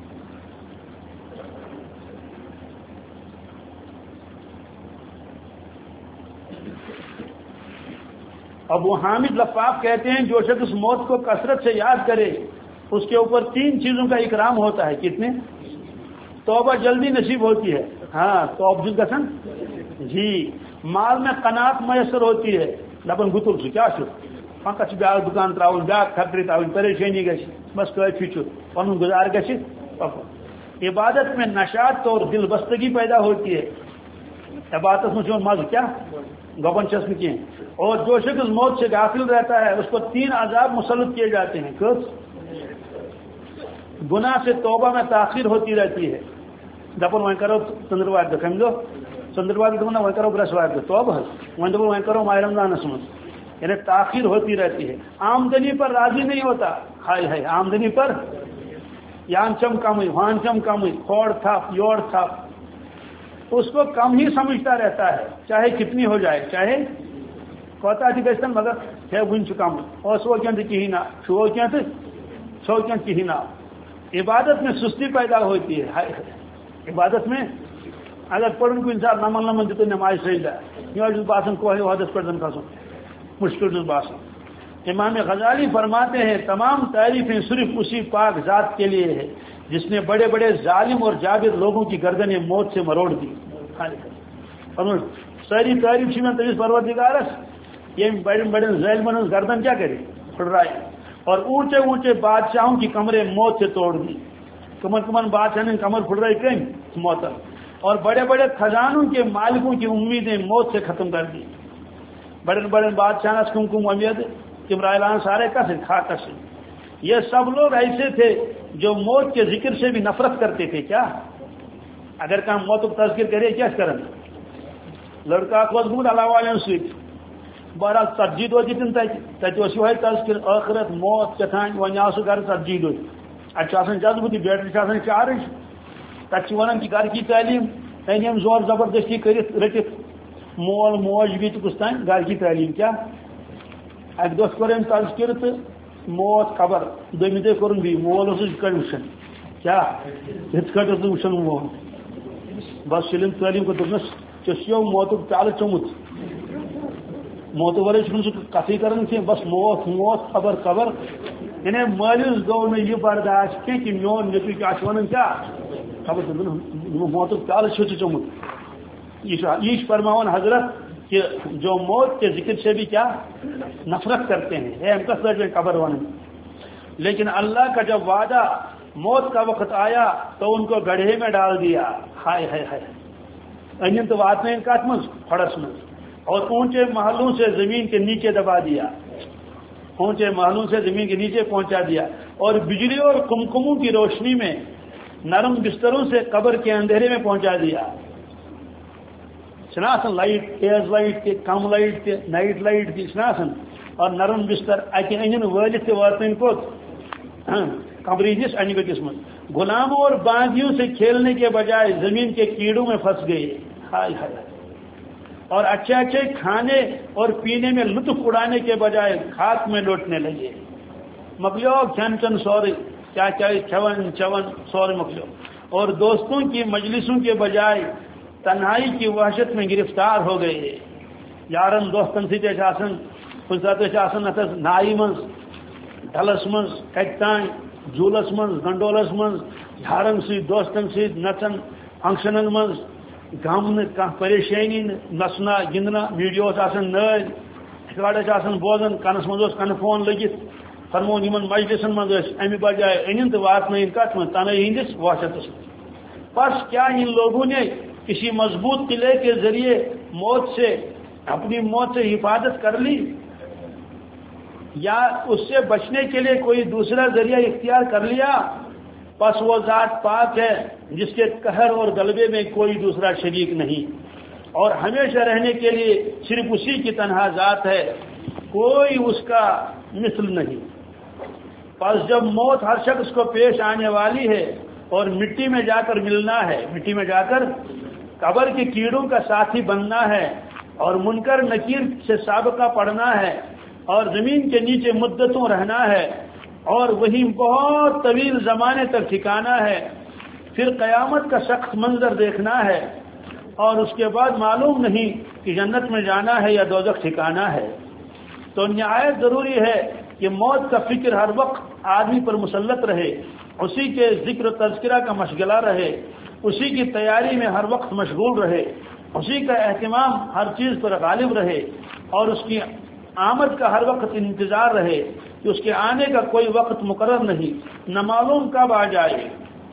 ابو حامد لفاف کہتے ہیں جو شخص موت کو کثرت سے یاد کرے اس کے اوپر تین چیزوں کا اکرام ہوتا ہے. کتنے؟ توبہ جلدی نصیب ہوتی ہے، ہاں توبہ گسن جی، مال میں قناعت میسر ہوتی ہے، دپن گتل سے کیا چھو پکا چھ بیاکھ دکان تراؤن بیاکھ فیکٹری تراؤن پریشانی گژھِ بس کافی چھُ پنن گزار گژھِ پکو. عبادت میں نشاط اور دل بستگی پیدا ہوتی ہے، عبادت میں چون مزہ کیا گبن چس کی. اور جو شخص موت سے غافل رہتا ہے اس کو تین عذاب مسلط کیے جاتے ہیں. کس؟ گناہ سے توبہ میں تاخیر ہوتی رہتی ہے، دپن وہیں کرو ژندروار دہ کم دہ ژندروار دہ وہیں کرو برسوار دہ توبہ وہیں دپن وہیں کرو ماہ رمضانس مز، یعنی تاخیر ہوتی رہتی ہے. آمدنی پر راضی نہیں ہوتا، ہائے ہائے آمدنی پر یان چم کم وان چم کم کھوڑ تھپ یوڑ تھپ، اس کو کم ہی سمجھتا رہتا ہے چاہے کتنی ہو جائے، چاہے کوتا تھی گھن مگر ہے ون کم اور سو کیا کہین نا چھو کیا سو کیا کہین نا. عبادت میں سستی پیدا ہوتی ہے، عبادت میں اگر پڑھن کو انسان نمن نمن دیتے نماز سجدہ یہ باسان کوہ وحدت پہ کھسن مشکل باسان. امام غزالی فرماتے ہیں تمام تعریفیں صرف اسی پاک ذات کے لیے ہے جس نے بڑے بڑے ظالم اور جابر لوگوں کی گردنیں موت سے مروڑ دی. ساری تعریف میں تمس پروردگارس یہ بڑے بڑے ظالمن گردن کیا کرے پھڑرائی، اور اونچے اونچے بادشاہوں کی کمریں موت سے توڑ دی. کمر کمن بادشاہ نے کمر پھڑرائی کہیں موت، اور بڑے بڑے خزانوں کے مالکوں کی امیدیں موت سے ختم کر دی. بڑے بڑے بادشاہ کم کم امید عمران سارے کا سے کھا کر سے. یہ سب لوگ ایسے تھے جو موت کے ذکر سے بھی نفرت کرتے تھے. کیا اگر کہاں موت کو تذکر کرے کیا کریں لڑکا کو گمت اللہ والوں سیٹ بہرحال ژتجی دہ دن تک یہ تذکر ٲخرت موت کتان ون آو سہ گھر ژتجی دہ اتنا جذبہ بیٹری چارج تک ونان کہ گھر کی تعلیم أنیم زور زبردستی کرت رٹت مول موج بھی کس تان گھر کی تعلیم. کیا اک دہ کور أمۍ تذکر تو موت خبر دمہ دہ کورن بھی مول اس وچان کیا یت کٹ وچان مول بس علم تعلیم کو دس چو موت پیالہ چومت موت ورے سہ کتھی کران کی بس موت موت خبر خبر. یعنی مالس گو نا یہ برداشت کی کہ میون نیچو کیا ونان کیا خبر موت پیالہ چھ چومت. یہ فرماون حضرت کہ جو موت کے ذکر سے بھی کیا نفرت کرتے ہیں ہم کس قبر ون، لیکن اللہ کا جب وعدہ موت کا وقت آیا تو ان کو گڑھے میں ڈال دیا، ہائے ہائے ہائے، انجن تو واتن کت مز پھڑس مز، اور اونچے محلوں سے زمین کے نیچے دبا دیا، اونچے محلوں سے زمین کے نیچے پہنچا دیا، اور بجلی اور کمکموں کی روشنی میں نرم بستروں سے قبر کے اندھیرے میں پہنچا دیا۔ شناسن لائٹ، ایز لائٹ تے، کم لائٹ تے، نائٹ لائٹ تے شناسن، اور نرم بستر اتہ ان ولت واتن کوت قبری جس ان بکس من، غلاموں اور باندیوں سے کھیلنے کے بجائے زمین کے کیڑوں میں پھنس گئے، ہائے ہائے، اور اچھے اچھے کھانے اور پینے میں لطف اڑانے کے بجائے خاک میں لوٹنے لگے، مکلیو کھین چن سورے، کیا کیا چون چون سورے مکلیو، اور دوستوں کی مجلسوں کے بجائے تنہائی کی وحشت میں گرفتار ہو گئے۔ یارن دوستن سی آسان کن سات آسان اتس نائی مز، ڈلس مز، کت تان جولس مز، گنڈولس مز، یارن سی دوستن سی نچن فنکشنن مز، غم نہ پریشانی نسنا گندنا، ویڈیو آسان نئی ریکارڈ آسان بوزان، کنس مز کن فون لگت، فرمون یمن مجلسن مز امہ بجائے ان تو واتن کت من تنہائی ہندس وحشتس۔ بس کیا ان لوگوں نے کسی مضبوط قلعے کے ذریعے موت سے اپنی موت سے حفاظت کر لی، یا اس سے بچنے کے لیے کوئی دوسرا ذریعہ اختیار کر لیا؟ پس وہ ذات پاک ہے جس کے قہر اور غلبے میں کوئی دوسرا شریک نہیں، اور ہمیشہ رہنے کے لیے صرف اسی کی تنہا ذات ہے، کوئی اس کا مثل نہیں۔ پس جب موت ہر شخص کو پیش آنے والی ہے اور مٹی میں جا کر ملنا ہے، مٹی میں جا کر قبر کے کیڑوں کا ساتھی بننا ہے، اور منکر نکیر سے سابقہ پڑھنا ہے، اور زمین کے نیچے مدتوں رہنا ہے، اور وہیں بہت طویل زمانے تک ٹھکانا ہے، پھر قیامت کا سخت منظر دیکھنا ہے، اور اس کے بعد معلوم نہیں کہ جنت میں جانا ہے یا دوزخ ٹھکانا ہے، تو نہایت ضروری ہے کہ موت کا فکر ہر وقت آدمی پر مسلط رہے، اسی کے ذکر و تذکرہ کا مشغلہ رہے، اسی کی تیاری میں ہر وقت مشغول رہے، اسی کا اہتمام ہر چیز پر غالب رہے، اور اس کی آمد کا ہر وقت انتظار رہے کہ اس کے آنے کا کوئی وقت مقرر نہیں، نہ معلوم کب آ جائے۔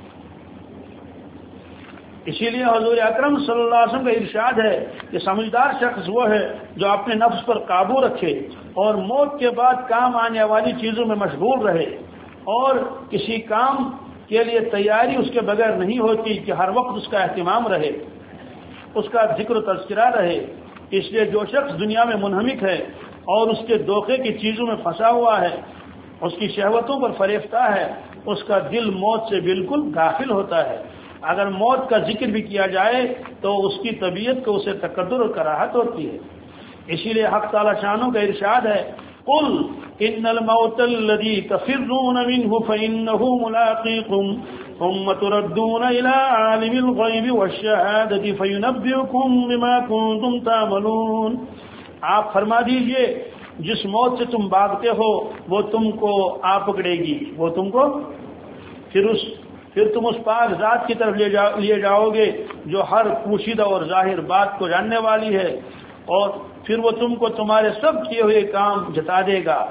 اسی لیے حضور اکرم صلی اللہ علیہ وسلم کا ارشاد ہے کہ سمجھدار شخص وہ ہے جو اپنے نفس پر قابو رکھے اور موت کے بعد کام آنے والی چیزوں میں مشغول رہے، اور کسی کام کے لیے تیاری اس کے بغیر نہیں ہوتی کہ ہر وقت اس کا اہتمام رہے، اس کا ذکر و تذکرہ رہے۔ اس لیے جو شخص دنیا میں منہمک ہے اور اس کے دھوکے کی چیزوں میں پھنسا ہوا ہے، اس کی شہوتوں پر فریفتہ ہے، اس کا دل موت سے بالکل غافل ہوتا ہے۔ اگر موت کا ذکر بھی کیا جائے تو اس کی طبیعت کو اسے تقدر اور کراہت ہوتی ہے۔ اسی لیے حق تعالی شانوں کا ارشاد ہے، قل ان الموت الذي تفرون منه فانه ملاقيكم ثم تردون الى عالم الغيب والشهاده فينبئكم بما كنتم تعملون۔ آپ فرما دیجئے جس موت سے تم بھاگتے ہو وہ تم کو آ پکڑے گی، وہ تم کو پھر اس پھر تم اس پاک ذات کی طرف لے جاؤ لیے جاؤ گے جو ہر پوشیدہ اور ظاہر بات کو جاننے والی ہے، اور پھر وہ تم کو تمہارے سب کیے ہوئے کام جتا دے گا۔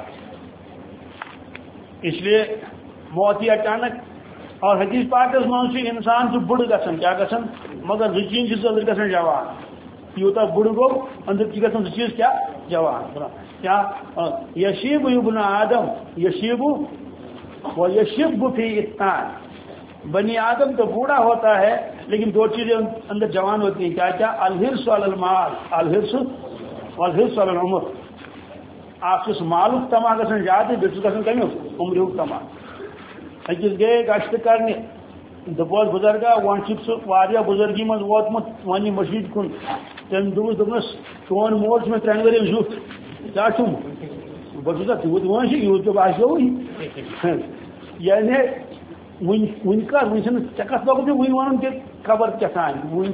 اس لیے موت ہی اچانک، اور حدیث پاک منشی انسان سے بڑھ گسن کیا گسن مگر زٕ چیز ضرور گسن جوان، یوتا بڑھ گو اندر کی گسن زٕ چیز کیا جوان، کیا یشیب ابن آدم یشیب و یشب فی اثنان، بنی آدم تو بوڑھا ہوتا ہے لیکن دو چیزیں اندر جوان ہوتی ہیں، کیا کیا الحرص علی المال، الحرص والحرص علی العمر۔ آپ کس معلوم تما گھن زیادہ بیس گھن کمی عمر تما۔ اکس گئے گشت کرنے دپوس بزرگا ون سہ بزرگی من ووتمت ون مشید کن، تم دس دپنس چون مول میں ترین ورین زیوت کیا چھم بہت تیوت ون یوت تو باسو یعنی ون کر ون ٹھیک کت لوگ ون ون کہ خبر کتان ون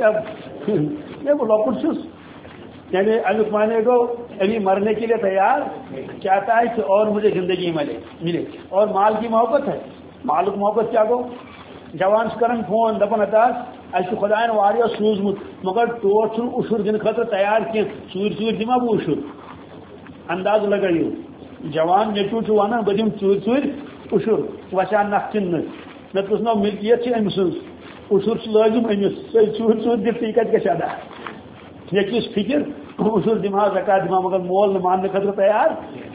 لکٹ چھس، یعنی امیک معنی گو ابھی مرنے کے لیے تیار، چاہتا ہے کہ اور مجھے زندگی ملے ملے اور مال کی محبت ہے۔ مالک محبت کیا گو جوان کرن فون دپان اتاس اس خدائن واریاہ سوزمت مگر ٹوٹ چھن اشر دن خاطر تیار کی چور چور دما بہ اشر، انداز لگائیو جوان نیچو چھ ونان بہ دم چور چور اشر وشان نخ چن مے پرسنو ملکیت أمۍ سٕنٛز اشر لازم أمس سُہ ژوٗر ژوٗر دِتھ تی کتہِ گژھِ ادا مے کِس فکر اشر دِمہا زکات دِمہا مگر مول نہٕ ماننہٕ خٲطرٕ تیار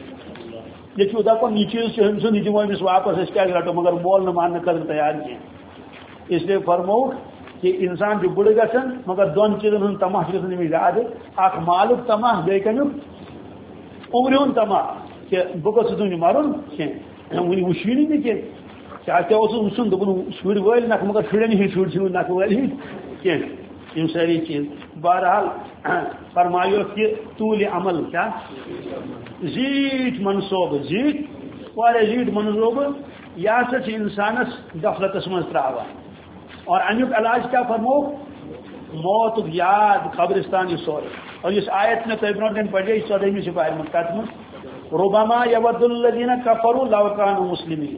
یہ چھو دپان یہ چیز أمۍ سُنٛد یہِ دِمو أمِس واپس أسۍ کیٛازِ رٹو مگر مول نہٕ ماننہٕ خٲطرٕ تیار کینٛہہ اس لیے فرمووُکھ کہ انسان چھُ بُڑٕ گژھان مگر دۄن چیٖزن ہُنٛد تماہ چھُ گژھان أمِس زیادٕ اکھ مالُک تماہ بیٚیہِ کمیُک عمرِ ہُنٛد تماہ کہ بہٕ گوٚژھُس نہٕ مرُن کینٛہہ وُنہِ وٕچھوٕے نہٕ مےٚ کینٛہہ کیٛاہ کیٛاہ اوسُس وٕچھُن دوٚپُن شُرۍ وٲلۍ نکھٕ مگر شُرٮ۪ن ہِنٛدۍ شُرۍ چھِنہٕ نکھٕ وٲلۍ ہِنٛدۍ کینٛہہ یِم سٲری چیٖز بہرحال فرمایو کہ طوٗلہِ عمل کیٛاہ زیٖٹھۍ منصوبہٕ زیٖٹھۍ واریاہ زیٖٹھۍ منصوبہٕ یہِ ہسا چھِ اِنسانس غفلتس منٛز ترٛاوان اور امیُک علاج کیا فرمو موتُک یاد قبرستان یہ سورے اور اس آیت میں تۄہہِ برونٛٹھ کَنہِ پڑے ژۄدہمہِ سپارِ منٛز کتھ منٛز رُبما یود الذین کفروا لو کانوا مسلمین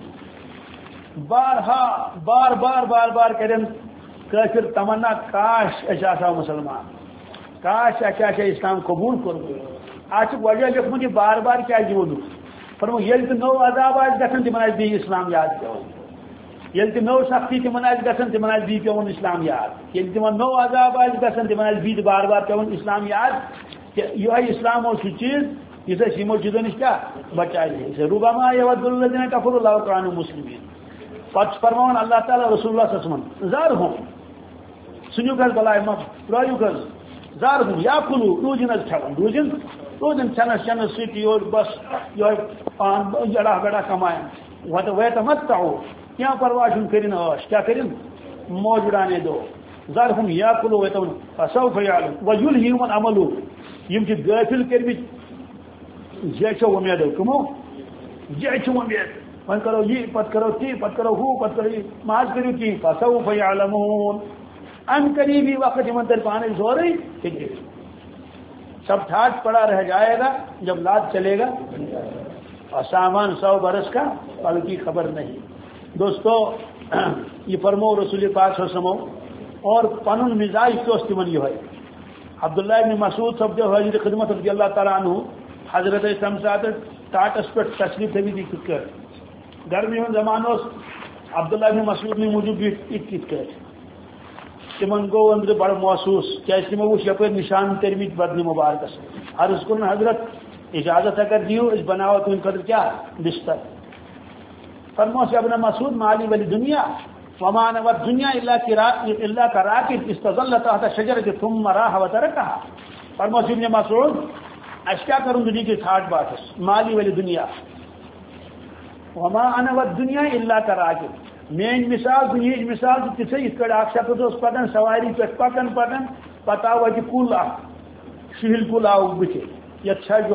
بارہا بار بار بار بار کرن کٲفر تمنا کاش أسۍ آسہو مسلمان کاش اَسہِ آسہِ ہے اسلام قبوٗل کوٚرمُت اتھ چھُ وجہ لیوٚکھمُت یہِ بار بار کیازِ ووٚنُکھ فرمو ییٚلہِ تہِ نوٚو عذاب آسہِ گژھان تِمن آسہِ بیٚیہِ اسلام یاد پیٚوان ییٚلہِ تہِ نوٚو سختی تِمن آسہِ گژھان تِمن آسہِ بیٚیہِ پیٚوان اسلام یاد ییٚلہِ تِمن نوٚو عذاب آسہِ گژھان تِمن آسہِ بیٚیہِ بار بار پیٚوان اسلام یاد کہ یِہوے اسلام اوس سُہ چیٖز یُس اَسہِ یِمو چیٖزو نِش کیٛاہ بچایہِ رُبما یود الذین کفروا لو کانوا مسلمین پتہٕ چھُ فرماوان اللہ تعالیٰ رسول اللہ صلی اللہ علیہ وسلم زارہُم ژھٕنِوُکھ حظ بلاے مہ ترٛٲیِوُکھ حظ زارہُم یا کُلوٗ روٗزِن حظ کھٮ۪وان روٗزِن روٗزِن کھٮ۪نس چٮ۪نس سۭتۍ یور بس یہوے پان جڑا گڑا کماین ویتمتعوا کینٛہہ پرواے چھُنہٕ کٔرِنۍ ٲش کیٛاہ کٔرِنۍ موج اُڑانے دو زارہُم یا کُلوٗ ویتمن فسوف یعلمون ویلہِہِم عملُ یِم چھِ غٲفِل کٔرمٕتۍ جیچھو وۄمیدو کٕمو جیچھو وۄمید وۄنۍ کرو یہِ پتہٕ کرو تی پتہٕ کرو ہُہ پتہٕ کرو یہِ ما حظ کٔرِو کِہیٖنۍ فسوف یعلمون ان قریبی وقت یِمن تیٚلہِ پانے سورُے فِکرِ سب ٹھاٹ پڑا رہ جائے گا جب لاد چلے گا اور سامان سو برس کا پل کی خبر نہیں دوستو یہ فرمو رسول پاک صلی اللہ علیہ وسلم اور پنن مزاج کیوس تمن یہ عبداللہ ابن مسعود صاحب جو حضرت خدمت رضی اللہ تعالیٰ عنہ حضرت تم سات ٹاٹس پہ تشریف تھی دی کت کر گرمی ہند زمانہ عبداللہ ابن مسعود نے موجود کت کر تمن گو اندر بڑ محسوس کیا تمو وچ یپ نشان ترمت بدن مبارکس عرض کن حضرت اجازت اگر دیو اس بناو تم قدر کیا بستر فرموس ابن مسعود مالی ولی دنیا وما نوت دنیا الا كراكب استظل تحت شجرة ثم راح وتركها فرموس ابن مسعود اشکا کروں دنیا کی ٹھاٹ باتس مالی ولی دنیا وما انا والدنیا الا كراكب مین مثال دنیا مثال تھی یہ اک شخص پکان سواری پہ پکان پکان پتہ آو اتہ کل شہل کل آو بتھ یت چھج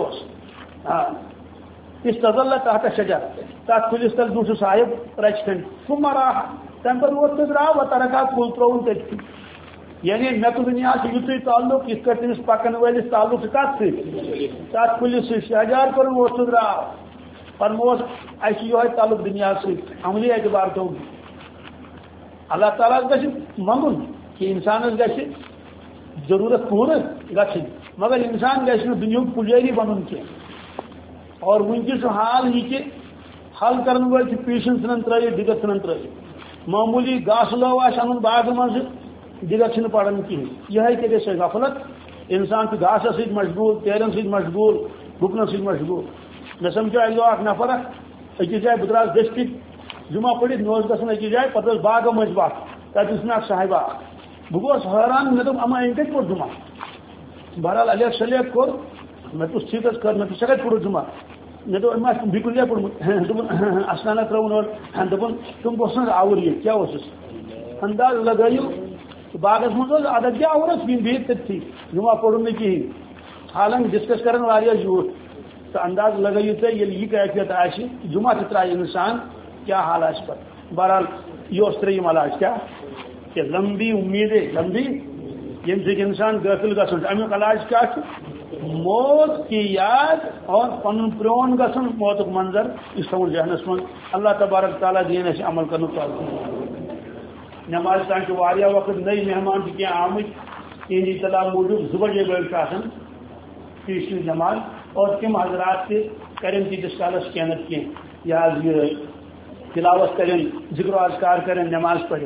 استظل تحت شجر تک کلس تل دو صاحب رچ کھنڈ ثم راح تم پہ ووت تو درا و ترکا کل ترون تھی یعنی مے تو دنیا سے یتھے تعلق اس کا تمس پکن ولس تعلق کت سی تک کلس شجر کر ووت تو درا فرموس اچھے یہ تعلق دنیا سے عملی اعتبار تو اللہ تعالیٰ گھر منگن کہ انسانس گھر ضرورت پور گھن مگر انسان گھر دنیا پجاری بنن کی اور ونکس حال یہ کہ حل کرن ول پیشن ثن ترٲیِتھ دِگر ثن ترٲیِتھ معمولی گاسہٕ لو آسہِ اَنُن باغہٕ منٛزٕ دِگر چھِنہٕ پڑان کِہیٖنۍ یِہے کٔرِتھ سۄ غفلت انسان چھُ گاسس سۭتۍ مشغوٗل تیرن سۭتۍ مشغوٗل گُپنن سۭتۍ مشغوٗل مےٚ سمجھو اکہِ دۄہ اکھ نفر اکھ أکِس جایہِ بہٕ درٛاس دٔستی جمعہ پٔرِتھ مےٚ اوس گژھُن أکِس جایہِ پتہٕ ٲس باغو مٔنٛزۍ وتھ تتہِ وٕچھ مےٚ اکھ صاحبہ اکھ بہٕ گوس حٲران مےٚ دوٚپ اما أمۍ کتہِ پوٚر جمعہ بہرحال الیک سلیک کوٚر مےٚ دوٚپُس ٹھیٖک حظ کر مےٚ دوٚپ ژےٚ کتہِ پوٚرُتھ جمعہ مےٚ دوٚپ أمۍ آسہِ بیٚیہِ کُنہِ جایہِ پوٚرمُت دوٚپُن استانہ ترٛٲوُن اور دوٚپُن تِم گوٚژھ نہٕ آوُر یہِ کیٛاہ اوسُس انداز لگٲیِو باغس منٛز اوس اَدٕ کیٛاہ آوُر اوس یِم بِہِتھ تٔتھی جمعہ پوٚرُن نہٕ کِہیٖنۍ حالانکہِ ڈسکس کران واریاہ زیوٗٹھ تو انداز لگٲیِو تُہۍ ییٚلہِ یہِ کیفیت آسہِ جمعہ تہِ ترٛایہِ اِنسان کیٛاہ حال آسہِ پتہٕ بہرحال یہ اس ترٛیٚیِم علاج کیا کہ لمبی امیدیں لمبی ییٚمہِ سۭتۍ انسان غٲفِل گژھُن امیُک علاج کیا موت کی یاد اور پنُن پرٛون گژھُن موتُک منظر یہِ تھاوُن ذہنس منٛز اللہ تبارک تعالیٰ دِیِن اَسہِ عمل کرنُک توفیٖق نماز تام چھُ واریاہ وقت نٔے مہمان چھِ کینٛہہ آمٕتۍ تِہنٛدِ اطلاع موٗجوٗب زٕ بجے بٲگۍ چھُ آسان پیشنہِ نماز اور تِم حضرات تہِ کرن تیٖتِس کالس کینٛہہ نتہٕ کینٛہہ یہِ حظ یہِ تلاوت کریں ذکر و اذکار کریں نماز پڑھیں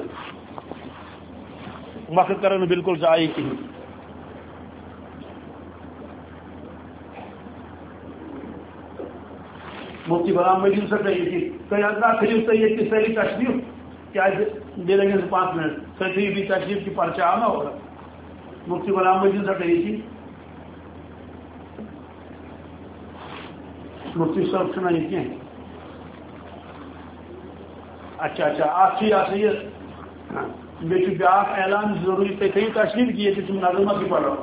وقت کریں بالکل ضائع کی مفتی غلام مجید صاحب یہ کہ حضرات تھیو تو یہ کہ صحیح تشریف کیا دے لگیں گے پانچ منٹ صحیح بھی تشریف کی پرچہ آنا ہوگا مفتی غلام مجید صاحب یہ تھی مفتی صاحب سنا یہ کیا اچھا اچھا آپ کی آ یہ بیٹی بیاق اعلان ضروری پہ کئی تشریف کی ہے کہ تم نظمہ کی پڑھو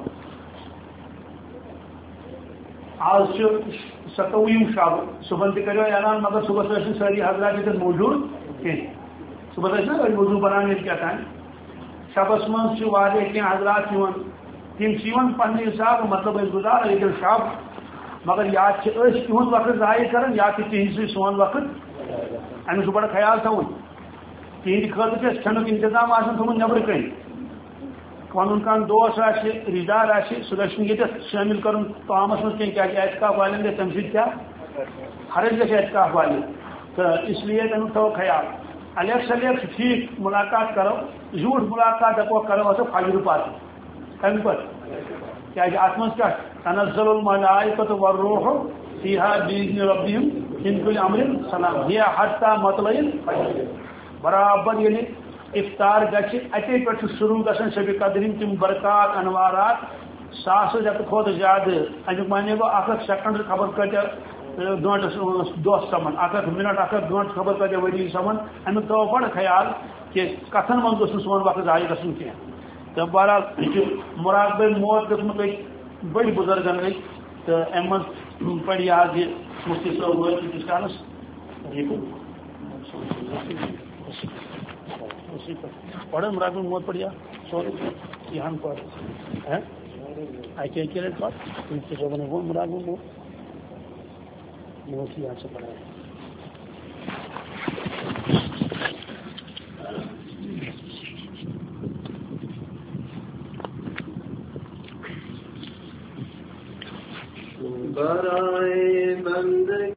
آج ستویم شب صبح تک کرو اعلان مگر صبح سے ساری حضرات اتنے موجود کہیں صبح سے ساری موضوع بنانے کیا تھا شبس من سے واضح کہیں حضرات تم چیون پنہ حساب مطلب گزار لیکن شب مگر یا تہد وقت ضائع کران یا تہذی سون وقت امیک بڑا خیال تھون تہند خاطر کھینک انتظام آسان تھومت نبر کن پن کان دوست آہ رشتہ دار آہ سہ گھن یہ شامل کرن تامس من کیا اعتکاف والن گھر تم سی کیا حرج گھر اعتکاف والن تو اس لیے تمیک تھو خیال الیکس الیکس ٹھیک ملاقات کرو جھوٹ ملاقات دپو کرو اتو فجر پتہ تمہ پتہ کیا ات من کیا تنزل الملائکۃ والروح فیہا باذن ربہم من کل امر سلام ہی حتی مطلع الفجر برابر یعنی افطار گھِ اتے پہ شروع گھن شب قدر تم برکات انوارات ساس رت کھت زیادہ امیک مانے گو اخ سیکنڈ خبر کتیا گنٹس دہ سمان اخ منٹ اخ گنٹ خبر کتیا وری سمان امیک تھو بڑ خیال کہ کتن من گوس سون وقت ضائع گھن کی تو بہرحال مراقبہ موت گھمت بڑ بزرگن گئی تو ام من پڑی آج یہ مفتی صاحب ہوئے تیس کالس پڑھ مراقبہ موت پڑیا سورے یہ پڑھ اکے اکے ریٹ پڑھ مفتی صاحب نے وہ مراقبہ موت موت یہاں سے پڑھا برائے بند